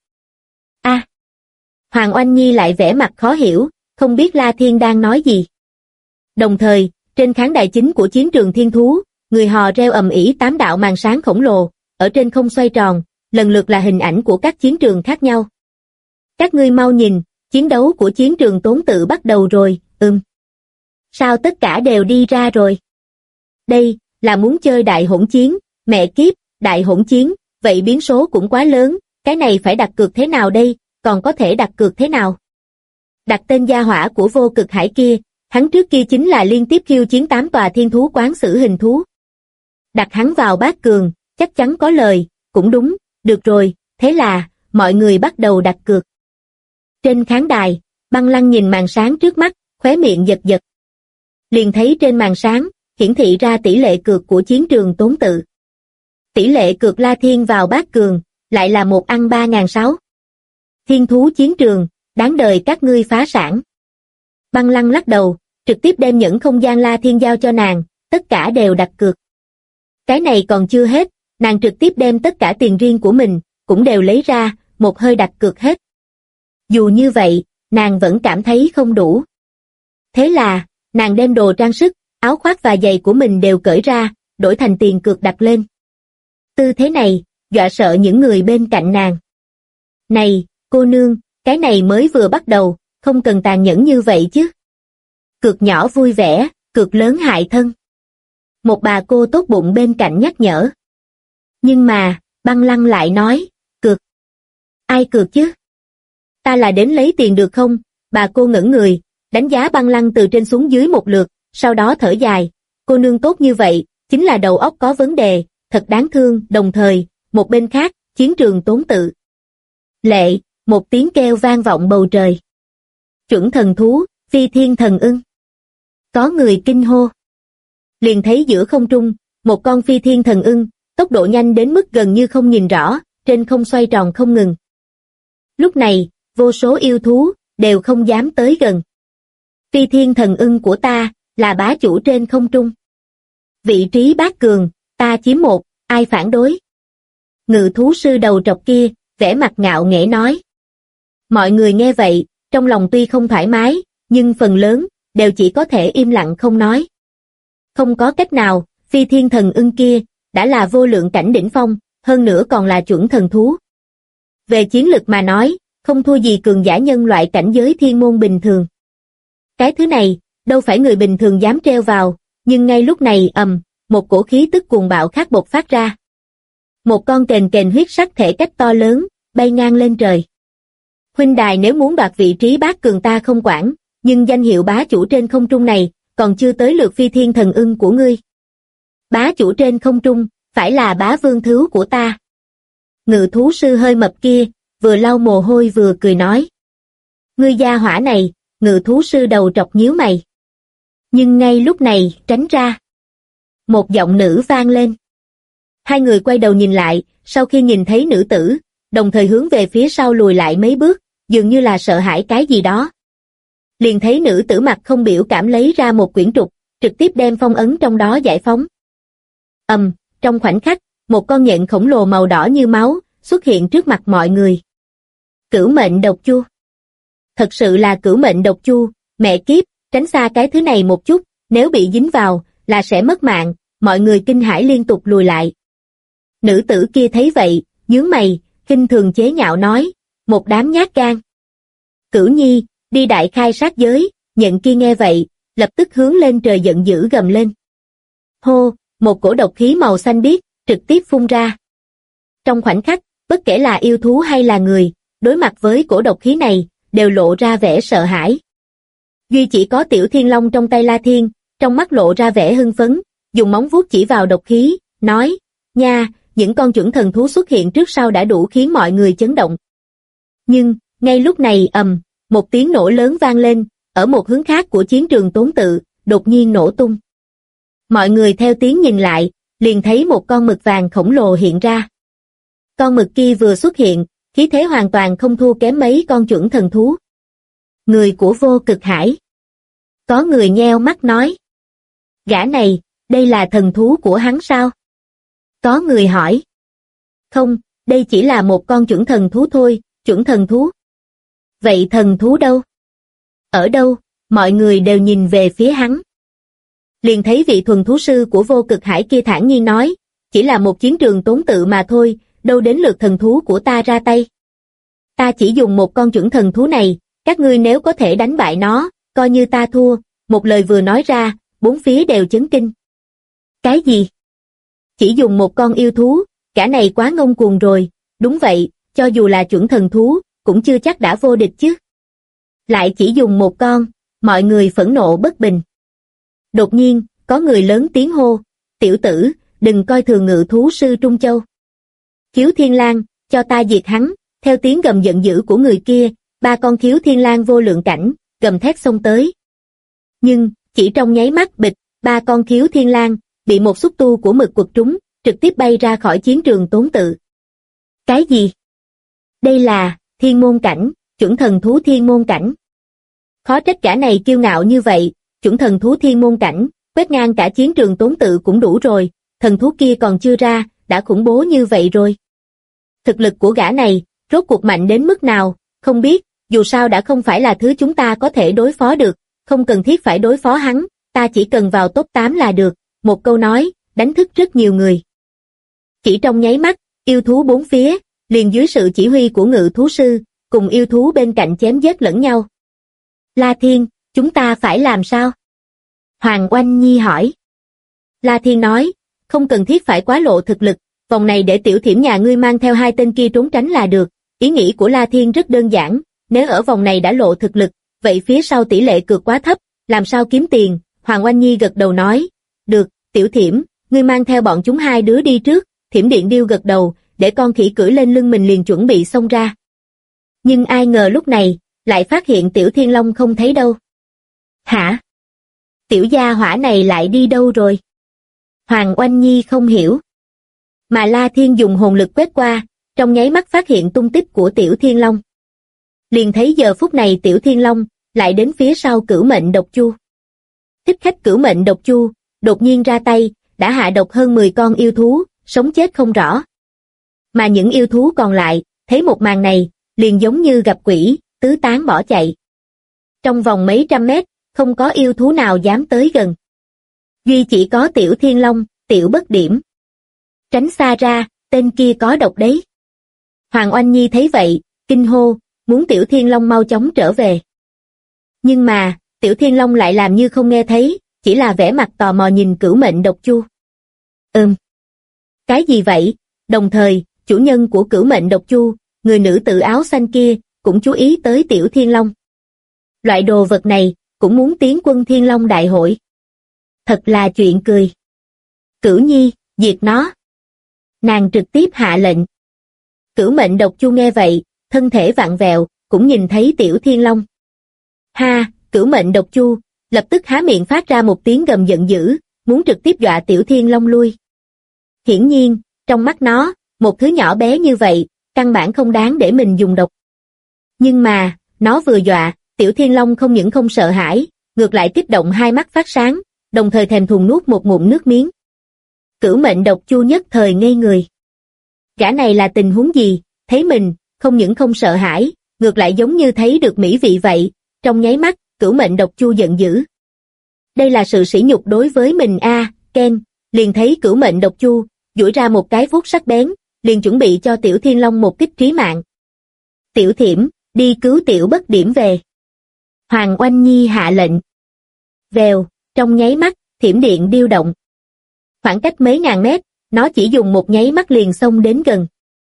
Hoàng Oanh Nhi lại vẻ mặt khó hiểu, không biết La Thiên đang nói gì. Đồng thời, Trên khán đài chính của chiến trường thiên thú, người hò reo ầm ĩ 8 đạo màn sáng khổng lồ, ở trên không xoay tròn, lần lượt là hình ảnh của các chiến trường khác nhau. Các ngươi mau nhìn, chiến đấu của chiến trường Tốn Tự bắt đầu rồi, Sao tất cả đều đi ra rồi? Đây, là muốn chơi đại hỗn chiến, mẹ kiếp, đại hỗn chiến, vậy biến số cũng quá lớn, cái này phải đặt cược thế nào đây, còn có thể đặt cược thế nào? Đặt tên gia hỏa của Vô Cực Hải kia, hắn trước kia chính là liên tiếp khiêu chiến 8 tòa thiên thú quán xử hình thú. Đặt hắn vào bát cường, chắc chắn có lời, cũng đúng, được rồi, thế là, mọi người bắt đầu đặt cược. Trên khán đài, Băng Lăng nhìn màn sáng trước mắt, khóe miệng giật giật. Liền thấy trên màn sáng, hiển thị ra tỷ lệ cược của chiến trường Tốn Tự. Tỷ lệ cược La Thiên vào bát cường, lại là 1 ăn 3.600. Thiên thú chiến trường, đáng đời các ngươi phá sản. Băng Lăng lắc đầu, trực tiếp đem những không gian La Thiên giao cho nàng, tất cả đều đặt cược. Cái này còn chưa hết, nàng trực tiếp đem tất cả tiền riêng của mình, cũng đều lấy ra, một hơi đặt cược hết. Dù như vậy, nàng vẫn cảm thấy không đủ. Thế là, nàng đem đồ trang sức, áo khoác và giày của mình đều cởi ra, đổi thành tiền cược đặt lên. Tư thế này, dọa sợ những người bên cạnh nàng. Này, cô nương, cái này mới vừa bắt đầu, không cần tàn nhẫn như vậy chứ. Cược nhỏ vui vẻ, cược lớn hại thân. Một bà cô tốt bụng bên cạnh nhắc nhở. Nhưng mà, Băng Lăng lại nói, cược. Ai cược chứ? Ta là đến lấy tiền được không? Bà cô ngẩn người, đánh giá Băng Lăng từ trên xuống dưới một lượt, sau đó thở dài. Cô nương tốt như vậy, chính là đầu óc có vấn đề, thật đáng thương. Đồng thời, một bên khác, chiến trường Tốn Tự. Lệ, một tiếng kêu vang vọng bầu trời. Chuẩn thần thú, Phi Thiên Thần Ưng. Có người kinh hô. Liền thấy giữa không trung, một con Phi Thiên Thần Ưng, tốc độ nhanh đến mức gần như không nhìn rõ, trên không xoay tròn không ngừng. Lúc này, vô số yêu thú, đều không dám tới gần. Phi Thiên Thần Ưng của ta, là bá chủ trên không trung. Vị trí bát cường, ta chiếm một, ai phản đối? Ngự thú sư đầu trọc kia, vẻ mặt ngạo nghễ nói. Mọi người nghe vậy, trong lòng tuy không thoải mái, nhưng phần lớn, đều chỉ có thể im lặng không nói. Không có cách nào, Phi Thiên Thần Ưng kia, đã là vô lượng cảnh đỉnh phong, hơn nữa còn là chuẩn thần thú. Về chiến lực mà nói, không thua gì cường giả nhân loại cảnh giới thiên môn bình thường. Cái thứ này, đâu phải người bình thường dám treo vào, nhưng ngay lúc này một cổ khí tức cuồng bạo khác bộc phát ra. Một con kền kền huyết sắc thể cách to lớn, bay ngang lên trời. Huynh đài nếu muốn đoạt vị trí bát cường ta không quản, nhưng danh hiệu bá chủ trên không trung này, còn chưa tới lượt Phi Thiên Thần Ưng của ngươi. Bá chủ trên không trung, phải là bá vương thú của ta. Ngự thú sư hơi mập kia, vừa lau mồ hôi vừa cười nói. Ngươi gia hỏa này, ngự thú sư đầu trọc nhíu mày. Nhưng ngay lúc này, tránh ra. Một giọng nữ vang lên. Hai người quay đầu nhìn lại, sau khi nhìn thấy nữ tử, đồng thời hướng về phía sau lùi lại mấy bước, dường như là sợ hãi cái gì đó. Liền thấy nữ tử mặt không biểu cảm lấy ra một quyển trục, trực tiếp đem phong ấn trong đó giải phóng. Trong khoảnh khắc, một con nhện khổng lồ màu đỏ như máu, xuất hiện trước mặt mọi người. Cửu mệnh độc chu. Thật sự là cửu mệnh độc chu, mẹ kiếp, tránh xa cái thứ này một chút, nếu bị dính vào, là sẽ mất mạng, mọi người kinh hãi liên tục lùi lại. Nữ tử kia thấy vậy, nhướng mày, khinh thường chế nhạo nói, một đám nhát gan. Cửu nhi, đi đại khai sát giới, nhện kia nghe vậy, lập tức hướng lên trời giận dữ gầm lên. Hô, một cổ độc khí màu xanh biếc, trực tiếp phun ra. Trong khoảnh khắc, bất kể là yêu thú hay là người, đối mặt với cổ độc khí này, đều lộ ra vẻ sợ hãi. Duy chỉ có tiểu thiên long trong tay La Thiên, trong mắt lộ ra vẻ hưng phấn, dùng móng vuốt chỉ vào độc khí, nói, nha, những con chuẩn thần thú xuất hiện trước sau đã đủ khiến mọi người chấn động. Nhưng, ngay lúc này một tiếng nổ lớn vang lên, ở một hướng khác của chiến trường Tốn Tự, đột nhiên nổ tung. Mọi người theo tiếng nhìn lại, liền thấy một con mực vàng khổng lồ hiện ra. Con mực kia vừa xuất hiện, khí thế hoàn toàn không thua kém mấy con chuẩn thần thú. Người của Vô Cực Hải. Có người nheo mắt nói. Gã này, đây là thần thú của hắn sao? Có người hỏi. Không, đây chỉ là một con chuẩn thần thú thôi, chuẩn thần thú. Vậy thần thú đâu? Ở đâu? Mọi người đều nhìn về phía hắn. Liền thấy vị thuần thú sư của Vô Cực Hải kia thản nhiên nói, chỉ là một chiến trường tốn tự mà thôi, đâu đến lượt thần thú của ta ra tay. Ta chỉ dùng một con chuẩn thần thú này, các ngươi nếu có thể đánh bại nó, coi như ta thua. Một lời vừa nói ra, bốn phía đều chấn kinh. Cái gì? Chỉ dùng một con yêu thú, cả này quá ngông cuồng rồi. Đúng vậy, cho dù là chuẩn thần thú, cũng chưa chắc đã vô địch chứ. Lại chỉ dùng một con, mọi người phẫn nộ bất bình. Đột nhiên, có người lớn tiếng hô, tiểu tử, đừng coi thường ngự thú sư Trung Châu. Khiếu Thiên Lang, cho ta diệt hắn. Theo tiếng gầm giận dữ của người kia, ba con Khiếu Thiên Lang vô lượng cảnh, gầm thét xông tới. Nhưng, chỉ trong nháy mắt bịch, ba con Khiếu Thiên Lang, bị một xúc tu của mực quật trúng, trực tiếp bay ra khỏi chiến trường tốn tự. Cái gì? Đây là, thiên môn cảnh, chuẩn thần thú thiên môn cảnh. Khó trách cả này kiêu ngạo như vậy, chuẩn thần thú thiên môn cảnh, quét ngang cả chiến trường tốn tự cũng đủ rồi, thần thú kia còn chưa ra, đã khủng bố như vậy rồi. Thực lực của gã này, rốt cuộc mạnh đến mức nào, không biết, dù sao đã không phải là thứ chúng ta có thể đối phó được, không cần thiết phải đối phó hắn, ta chỉ cần vào top 8 là được, một câu nói, đánh thức rất nhiều người. Chỉ trong nháy mắt, yêu thú bốn phía, liền dưới sự chỉ huy của ngự thú sư, cùng yêu thú bên cạnh chém giết lẫn nhau. La Thiên, chúng ta phải làm sao? Hoàng Oanh Nhi hỏi. La Thiên nói, không cần thiết phải quá lộ thực lực, vòng này để Tiểu Thiểm nhà ngươi mang theo hai tên kia trốn tránh là được. Ý nghĩ của La Thiên rất đơn giản, nếu ở vòng này đã lộ thực lực, vậy phía sau tỷ lệ cược quá thấp, làm sao kiếm tiền? Hoàng Oanh Nhi gật đầu nói, được, Tiểu Thiểm, ngươi mang theo bọn chúng hai đứa đi trước. Thiểm Điện Điêu gật đầu, để con khỉ cưỡi lên lưng mình liền chuẩn bị xông ra. Nhưng ai ngờ lúc này, lại phát hiện Tiểu Thiên Long không thấy đâu. Hả? Tiểu gia hỏa này lại đi đâu rồi? Hoàng Oanh Nhi không hiểu. Mà La Thiên dùng hồn lực quét qua, trong nháy mắt phát hiện tung tích của Tiểu Thiên Long. Liền thấy giờ phút này Tiểu Thiên Long lại đến phía sau Cửu Mệnh Độc Chu. Thích khách Cửu Mệnh Độc Chu đột nhiên ra tay, đã hạ độc hơn 10 con yêu thú, sống chết không rõ. Mà những yêu thú còn lại, thấy một màn này, liền giống như gặp quỷ, tứ tán bỏ chạy. Trong vòng mấy trăm mét, không có yêu thú nào dám tới gần. Duy chỉ có Tiểu Thiên Long, Tiểu Bất Điểm. Tránh xa ra, tên kia có độc đấy. Hoàng Oanh Nhi thấy vậy, kinh hô, muốn Tiểu Thiên Long mau chóng trở về. Nhưng mà, Tiểu Thiên Long lại làm như không nghe thấy, chỉ là vẻ mặt tò mò nhìn Cửu Mệnh Độc Chu. Cái gì vậy? Đồng thời, chủ nhân của Cửu Mệnh Độc Chu, người nữ tự áo xanh kia, cũng chú ý tới Tiểu Thiên Long. Loại đồ vật này, cũng muốn tiến quân Thiên Long đại hội. Thật là chuyện cười. Cửu Nhi, diệt nó. Nàng trực tiếp hạ lệnh. Cửu Mệnh Độc Chu nghe vậy, thân thể vặn vẹo, cũng nhìn thấy Tiểu Thiên Long. Ha, Cửu Mệnh Độc Chu, lập tức há miệng phát ra một tiếng gầm giận dữ, muốn trực tiếp dọa Tiểu Thiên Long lui. Hiển nhiên, trong mắt nó, một thứ nhỏ bé như vậy, căn bản không đáng để mình dùng độc. Nhưng mà, nó vừa dọa, Tiểu Thiên Long không những không sợ hãi, ngược lại kích động hai mắt phát sáng, đồng thời thèm thuồng nuốt một ngụm nước miếng. Cửu Mệnh Độc Chu nhất thời ngây người. Gã này là tình huống gì, thấy mình, không những không sợ hãi, ngược lại giống như thấy được mỹ vị vậy, trong nháy mắt, Cửu Mệnh Độc Chu giận dữ. Đây là sự sỉ nhục đối với mình a, Ken, liền thấy Cửu Mệnh Độc Chu, duỗi ra một cái vuốt sắc bén, liền chuẩn bị cho Tiểu Thiên Long một kích trí mạng. Tiểu Thiểm, đi cứu Tiểu Bất Điểm về. Hoàng Oanh Nhi hạ lệnh. Vèo, trong nháy mắt, thiểm điện điêu động. Khoảng cách mấy ngàn mét, nó chỉ dùng một nháy mắt liền xông đến gần.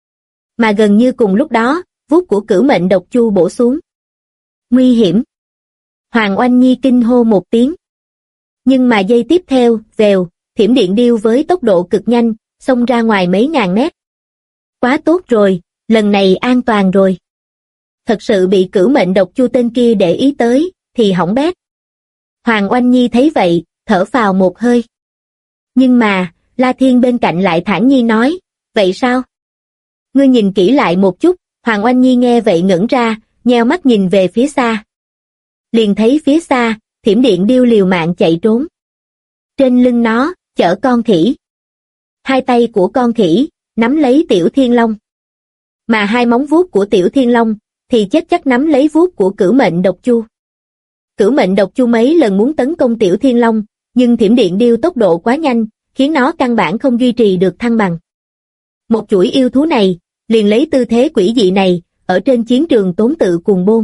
Mà gần như cùng lúc đó, vuốt của Cửu Mệnh Độc Chu bổ xuống. Nguy hiểm. Hoàng Oanh Nhi kinh hô một tiếng. Nhưng mà giây tiếp theo, vèo, thiểm điện điêu với tốc độ cực nhanh, xông ra ngoài mấy ngàn mét. Quá tốt rồi, lần này an toàn rồi. Thật sự bị Cửu Mệnh Độc Chu tên kia để ý tới, thì hỏng bét. Hoàng Oanh Nhi thấy vậy, thở phào một hơi. Nhưng mà, La Thiên bên cạnh lại thản nhiên nói, vậy sao? Ngươi nhìn kỹ lại một chút, Hoàng Oanh Nhi nghe vậy ngẩn ra, nheo mắt nhìn về phía xa. Liền thấy phía xa, thiểm điện điêu liều mạng chạy trốn. Trên lưng nó, chở con khỉ. Hai tay của con khỉ, nắm lấy Tiểu Thiên Long. Mà hai móng vuốt của Tiểu Thiên Long, thì chết chắc nắm lấy vuốt của Cửu Mệnh Độc Chu. Cửu Mệnh Độc Chu mấy lần muốn tấn công Tiểu Thiên Long, nhưng thiểm điện điêu tốc độ quá nhanh, khiến nó căn bản không duy trì được thăng bằng. Một chuỗi yêu thú này, liền lấy tư thế quỷ dị này, ở trên chiến trường tốn tự cuồng bôn.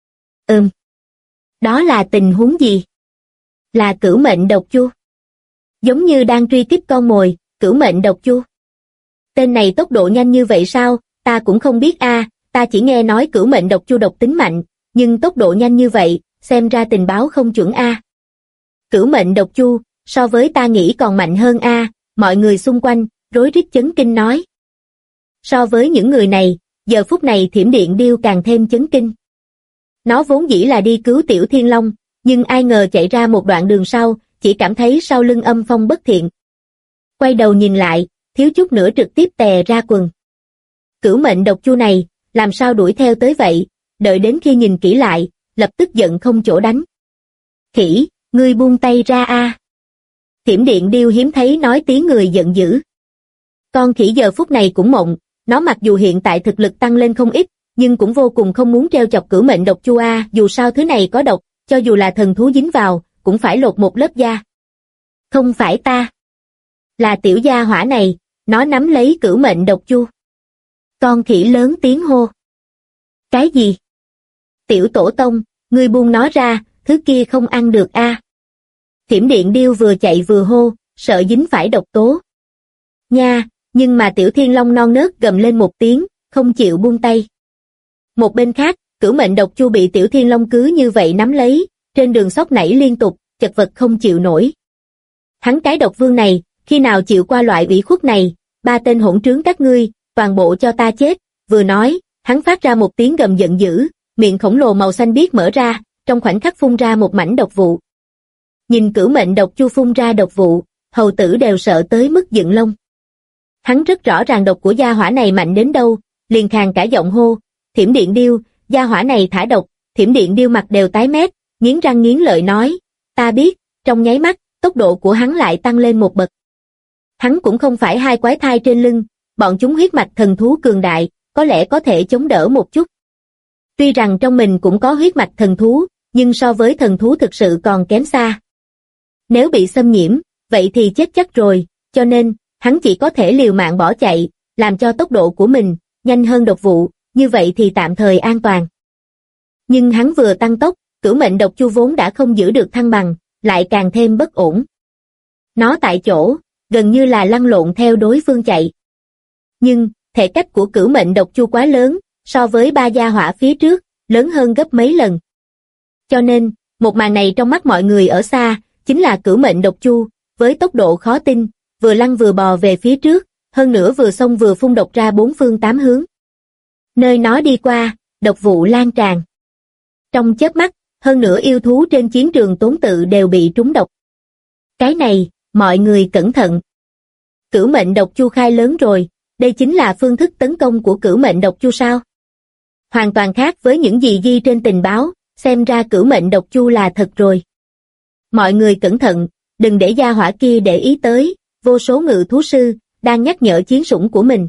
Đó là tình huống gì? Là cửu mệnh độc chu. Giống như đang truy kích con mồi, cửu mệnh độc chu. Tên này tốc độ nhanh như vậy sao? Ta cũng không biết a, ta chỉ nghe nói cửu mệnh độc chu độc tính mạnh, nhưng tốc độ nhanh như vậy, xem ra tình báo không chuẩn a. Cửu mệnh độc chu, so với ta nghĩ còn mạnh hơn a, mọi người xung quanh, rối rít chấn kinh nói. So với những người này, giờ phút này thiểm điện điêu càng thêm chấn kinh. Nó vốn dĩ là đi cứu Tiểu Thiên Long, nhưng ai ngờ chạy ra một đoạn đường sau, chỉ cảm thấy sau lưng âm phong bất thiện. Quay đầu nhìn lại, thiếu chút nữa trực tiếp tè ra quần. Cửu mệnh độc chu này, làm sao đuổi theo tới vậy, đợi đến khi nhìn kỹ lại, lập tức giận không chỗ đánh. Khỉ, ngươi buông tay ra a. Thiểm điện điêu hiếm thấy nói tiếng người giận dữ. Con khỉ giờ phút này cũng mộng, nó mặc dù hiện tại thực lực tăng lên không ít, nhưng cũng vô cùng không muốn treo chọc cửu mệnh độc chu a, dù sao thứ này có độc, cho dù là thần thú dính vào, cũng phải lột một lớp da. Không phải ta. Là tiểu gia hỏa này, nó nắm lấy cửu mệnh độc chu. Con khỉ lớn tiếng hô. Cái gì? Tiểu tổ tông, ngươi buông nó ra, thứ kia không ăn được a. Thiểm điện điêu vừa chạy vừa hô, sợ dính phải độc tố. Nha, nhưng mà Tiểu Thiên Long non nớt gầm lên một tiếng, không chịu buông tay. Một bên khác, cửu mệnh độc chu bị Tiểu Thiên Long cứ như vậy nắm lấy, trên đường sóc nảy liên tục, chật vật không chịu nổi. Hắn cái độc vương này, khi nào chịu qua loại ủy khuất này, ba tên hỗn trướng các ngươi, toàn bộ cho ta chết, vừa nói, hắn phát ra một tiếng gầm giận dữ, miệng khổng lồ màu xanh biếc mở ra, trong khoảnh khắc phun ra một mảnh độc vụ. Nhìn cửu mệnh độc chu phun ra độc vụ, hầu tử đều sợ tới mức dựng lông. Hắn rất rõ ràng độc của gia hỏa này mạnh đến đâu, liền khàn cả giọng hô, Thiểm điện điêu, gia hỏa này thả độc. Thiểm điện điêu mặt đều tái mét, nghiến răng nghiến lợi nói, ta biết, trong nháy mắt, tốc độ của hắn lại tăng lên một bậc. Hắn cũng không phải hai quái thai trên lưng, bọn chúng huyết mạch thần thú cường đại, có lẽ có thể chống đỡ một chút. Tuy rằng trong mình cũng có huyết mạch thần thú, nhưng so với thần thú thực sự còn kém xa. Nếu bị xâm nhiễm, vậy thì chết chắc rồi, cho nên, hắn chỉ có thể liều mạng bỏ chạy, làm cho tốc độ của mình nhanh hơn độc vụ, như vậy thì tạm thời an toàn. Nhưng hắn vừa tăng tốc, cửu mệnh độc chu vốn đã không giữ được thăng bằng, lại càng thêm bất ổn. Nó tại chỗ, gần như là lăn lộn theo đối phương chạy. Nhưng, thể cách của cửu mệnh độc chu quá lớn, so với ba gia hỏa phía trước, lớn hơn gấp mấy lần. Cho nên, một màn này trong mắt mọi người ở xa, chính là cửu mệnh độc chu, với tốc độ khó tin, vừa lăn vừa bò về phía trước, hơn nữa vừa xông vừa phun độc ra bốn phương tám hướng. Nơi nó đi qua, độc vụ lan tràn. Trong chớp mắt, hơn nữa yêu thú trên chiến trường tốn tự đều bị trúng độc. Cái này, mọi người cẩn thận. Cửu mệnh độc chu khai lớn rồi, đây chính là phương thức tấn công của cửu mệnh độc chu sao? Hoàn toàn khác với những gì ghi trên tình báo, xem ra cửu mệnh độc chu là thật rồi. Mọi người cẩn thận, đừng để gia hỏa kia để ý tới, vô số ngự thú sư, đang nhắc nhở chiến sủng của mình.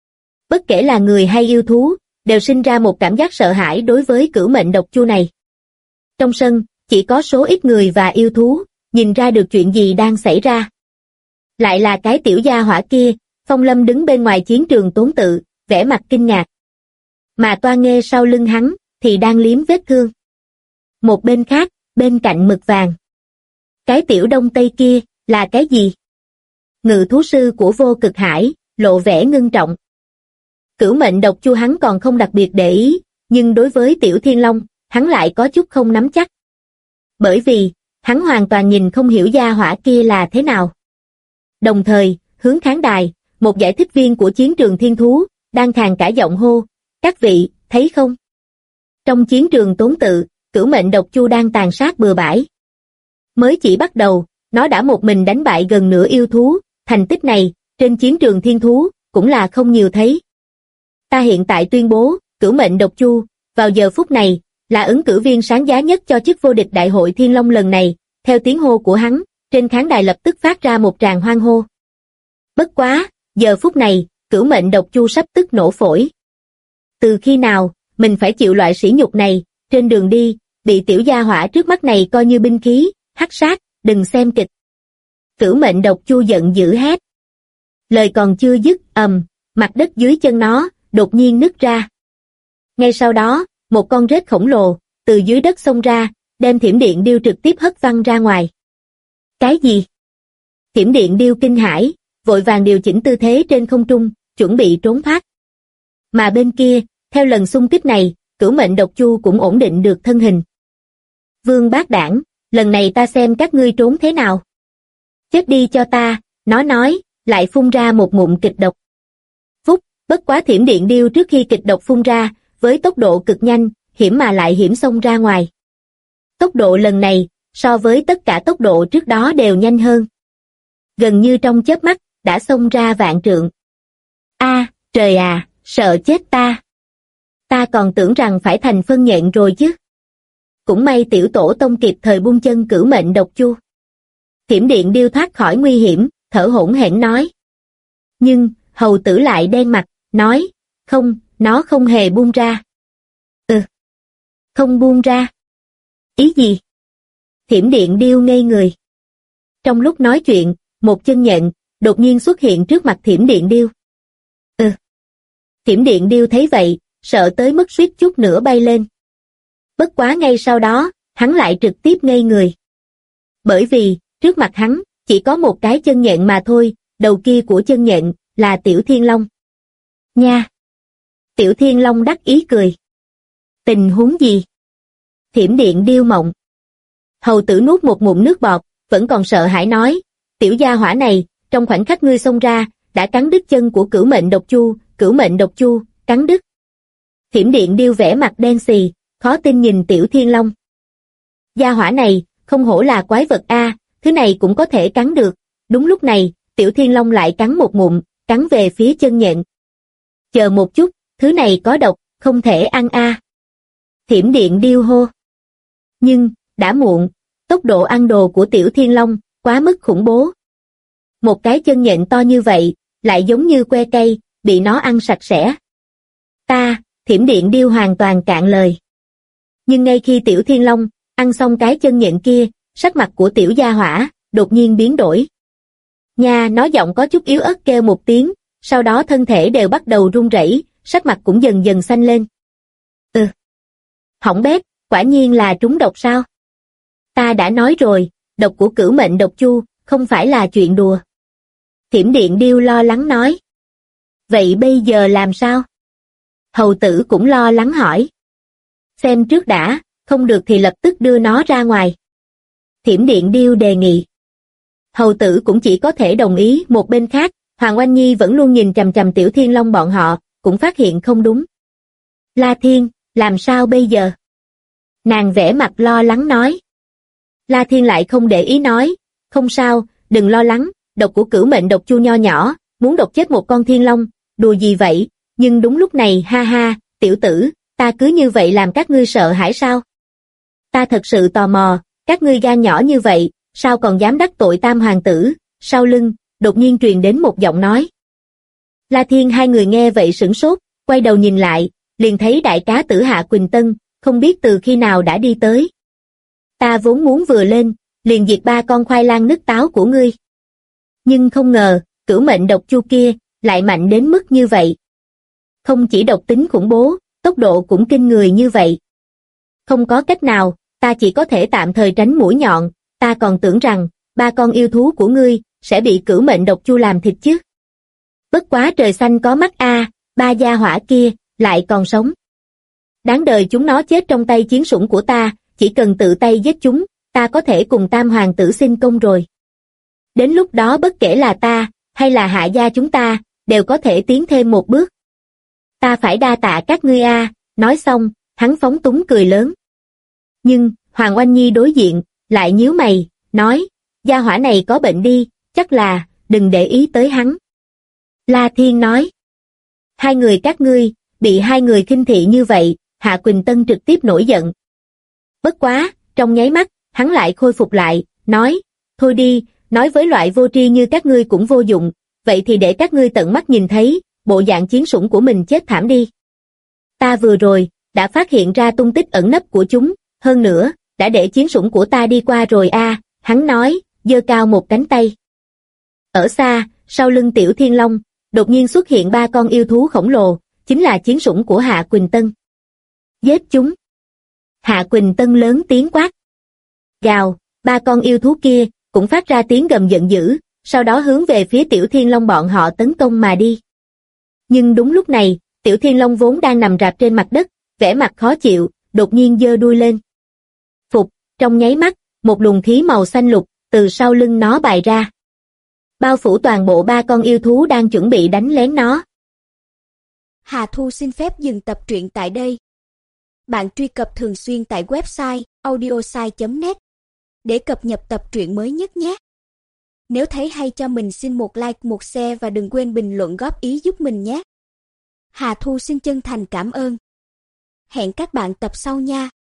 Bất kể là người hay yêu thú, đều sinh ra một cảm giác sợ hãi đối với cửu mệnh độc chu này. Trong sân, chỉ có số ít người và yêu thú, nhìn ra được chuyện gì đang xảy ra. Lại là cái tiểu gia hỏa kia, Phong Lâm đứng bên ngoài chiến trường tốn tự, vẻ mặt kinh ngạc. Mà Toa Nghê sau lưng hắn, thì đang liếm vết thương. Một bên khác, bên cạnh mực vàng. Cái tiểu đông tây kia, là cái gì? Ngự thú sư của Vô Cực Hải, lộ vẻ ngưng trọng. Cửu mệnh độc chu hắn còn không đặc biệt để ý, nhưng đối với Tiểu Thiên Long, hắn lại có chút không nắm chắc. Bởi vì, hắn hoàn toàn nhìn không hiểu gia hỏa kia là thế nào. Đồng thời, hướng khán đài, một giải thích viên của chiến trường thiên thú, đang khàn cả giọng hô, các vị, thấy không? Trong chiến trường tốn tự, cửu mệnh độc chu đang tàn sát bừa bãi. Mới chỉ bắt đầu, nó đã một mình đánh bại gần nửa yêu thú, thành tích này, trên chiến trường thiên thú, cũng là không nhiều thấy. Ta hiện tại tuyên bố, cửu mệnh độc chu, vào giờ phút này, là ứng cử viên sáng giá nhất cho chức vô địch đại hội Thiên Long lần này, theo tiếng hô của hắn, trên khán đài lập tức phát ra một tràng hoan hô. Bất quá, giờ phút này, cửu mệnh độc chu sắp tức nổ phổi. Từ khi nào, mình phải chịu loại sỉ nhục này, trên đường đi, bị tiểu gia hỏa trước mắt này coi như binh khí, hắc sát, đừng xem kịch. Cửu mệnh độc chu giận dữ hét. Lời còn chưa dứt, mặt đất dưới chân nó đột nhiên nứt ra. Ngay sau đó, một con rết khổng lồ từ dưới đất xông ra, đem Thiểm Điện Điêu trực tiếp hất văng ra ngoài. Cái gì? Thiểm Điện Điêu kinh hãi, vội vàng điều chỉnh tư thế trên không trung, chuẩn bị trốn thoát. Mà bên kia, theo lần xung kích này, Cửu mệnh độc chu cũng ổn định được thân hình. Vương bác đảng, lần này ta xem các ngươi trốn thế nào. Chết đi cho ta, nó nói, lại phun ra một ngụm kịch độc. Phúc, bất quá Thiểm Điện Điêu trước khi kịch độc phun ra, với tốc độ cực nhanh, hiểm mà lại hiểm xông ra ngoài. Tốc độ lần này, so với tất cả tốc độ trước đó đều nhanh hơn. Gần như trong chớp mắt, đã xông ra vạn trượng. Trời à, sợ chết ta. Ta còn tưởng rằng phải thành phân nhện rồi chứ. Cũng may tiểu tổ tông kịp thời buông chân Cửu mệnh độc chu. Thiểm Điện Điêu thoát khỏi nguy hiểm, thở hổn hển nói. Nhưng, hầu tử lại đen mặt, nói, không, nó không hề buông ra. Không buông ra. Ý gì? Thiểm Điện Điêu ngây người. Trong lúc nói chuyện, một chân nhện đột nhiên xuất hiện trước mặt Thiểm Điện Điêu. Thiểm Điện Điêu thấy vậy, sợ tới mức suýt chút nữa bay lên. Bất quá ngay sau đó, hắn lại trực tiếp ngây người. Bởi vì, trước mặt hắn, chỉ có một cái chân nhện mà thôi, đầu kia của chân nhện, là Tiểu Thiên Long. Nha! Tiểu Thiên Long đắc ý cười. Tình huống gì? Thiểm Điện Điêu mộng. Hầu tử nuốt một ngụm nước bọt, vẫn còn sợ hãi nói, tiểu gia hỏa này, trong khoảnh khắc ngươi xông ra, đã cắn đứt chân của Cửu mệnh độc chu, Cửu mệnh độc chu, cắn đứt. Thiểm Điện Điêu vẻ mặt đen xì, khó tin nhìn Tiểu Thiên Long. Gia hỏa này, không hổ là quái vật a, thứ này cũng có thể cắn được. Đúng lúc này, Tiểu Thiên Long lại cắn một ngụm, cắn về phía chân nhện. Chờ một chút, thứ này có độc, không thể ăn a. Thiểm Điện Điêu hô. Nhưng, đã muộn, tốc độ ăn đồ của Tiểu Thiên Long, quá mức khủng bố. Một cái chân nhện to như vậy, lại giống như que cây, bị nó ăn sạch sẽ. Thiểm Điện Điêu hoàn toàn cạn lời. Nhưng ngay khi Tiểu Thiên Long ăn xong cái chân nhện kia, sắc mặt của tiểu gia hỏa đột nhiên biến đổi. Nha, nó giọng có chút yếu ớt kêu một tiếng, sau đó thân thể đều bắt đầu run rẩy, sắc mặt cũng dần dần xanh lên. Hỏng bét, quả nhiên là trúng độc sao? Ta đã nói rồi, độc của Cửu mệnh độc chu không phải là chuyện đùa. Thiểm Điện Điêu lo lắng nói. Vậy bây giờ làm sao? Hầu tử cũng lo lắng hỏi. Xem trước đã, không được thì lập tức đưa nó ra ngoài. Thiểm Điện Điêu đề nghị. Hầu tử cũng chỉ có thể đồng ý. Một bên khác, Hoàng Oanh Nhi vẫn luôn nhìn chằm chằm Tiểu Thiên Long bọn họ, cũng phát hiện không đúng. La Thiên, làm sao bây giờ? Nàng vẻ mặt lo lắng nói. La Thiên lại không để ý nói, không sao, đừng lo lắng, độc của Cửu mệnh độc chu nho nhỏ, muốn độc chết một con thiên long, đùa gì vậy? Nhưng đúng lúc này, ha ha, tiểu tử, ta cứ như vậy làm các ngươi sợ hãi sao? Ta thật sự tò mò, các ngươi gan nhỏ như vậy, sao còn dám đắc tội tam hoàng tử? Sau lưng, đột nhiên truyền đến một giọng nói. La Thiên hai người nghe vậy sửng sốt, quay đầu nhìn lại, liền thấy đại cá tử Hạ Quỳnh Tân, không biết từ khi nào đã đi tới. Ta vốn muốn vừa lên, liền diệt 3 con khoai lang nứt táo của ngươi. Nhưng không ngờ, Cửu mệnh độc chu kia, lại mạnh đến mức như vậy. Không chỉ độc tính khủng bố, tốc độ cũng kinh người như vậy. Không có cách nào, ta chỉ có thể tạm thời tránh mũi nhọn, ta còn tưởng rằng, 3 con yêu thú của ngươi, sẽ bị Cửu mệnh độc chu làm thịt chứ. Bất quá trời xanh có mắt a, 3 gia hỏa kia, lại còn sống. Đáng đời chúng nó chết trong tay chiến sủng của ta, chỉ cần tự tay giết chúng, ta có thể cùng tam hoàng tử xin công rồi. Đến lúc đó bất kể là ta, hay là Hạ gia chúng ta, đều có thể tiến thêm một bước. Ta phải đa tạ các ngươi a. Nói xong, hắn phóng túng cười lớn. Nhưng, Hoàng Oanh Nhi đối diện, lại nhíu mày, nói, gia hỏa này có bệnh đi, chắc là, đừng để ý tới hắn. La Thiên nói, hai người các ngươi, bị hai người khinh thị như vậy, Hạ Quỳnh Tân trực tiếp nổi giận. Bất quá, trong nháy mắt, hắn lại khôi phục lại, nói, thôi đi, nói với loại vô tri như các ngươi cũng vô dụng, vậy thì để các ngươi tận mắt nhìn thấy, bộ dạng chiến sủng của mình chết thảm đi. Ta vừa rồi, đã phát hiện ra tung tích ẩn nấp của chúng, hơn nữa, đã để chiến sủng của ta đi qua rồi a. Hắn nói, giơ cao một cánh tay. Ở xa, sau lưng Tiểu Thiên Long, đột nhiên xuất hiện 3 con yêu thú khổng lồ, chính là chiến sủng của Hạ Quỳnh Tân. Giết chúng! Hạ Quỳnh Tân lớn tiếng quát. Gào, 3 con yêu thú kia cũng phát ra tiếng gầm giận dữ, sau đó hướng về phía Tiểu Thiên Long bọn họ tấn công mà đi. Nhưng đúng lúc này, Tiểu Thiên Long vốn đang nằm rạp trên mặt đất, vẻ mặt khó chịu, đột nhiên giơ đuôi lên. Phục, trong nháy mắt, một luồng khí màu xanh lục từ sau lưng nó bày ra, bao phủ toàn bộ 3 con yêu thú đang chuẩn bị đánh lén nó. Hà Thu xin phép dừng tập truyện tại đây. Bạn truy cập thường xuyên tại website audiosai.net để cập nhật tập truyện mới nhất nhé. Nếu thấy hay cho mình xin một like, một share và đừng quên bình luận góp ý giúp mình nhé. Hà Thu xin chân thành cảm ơn. Hẹn các bạn tập sau nha.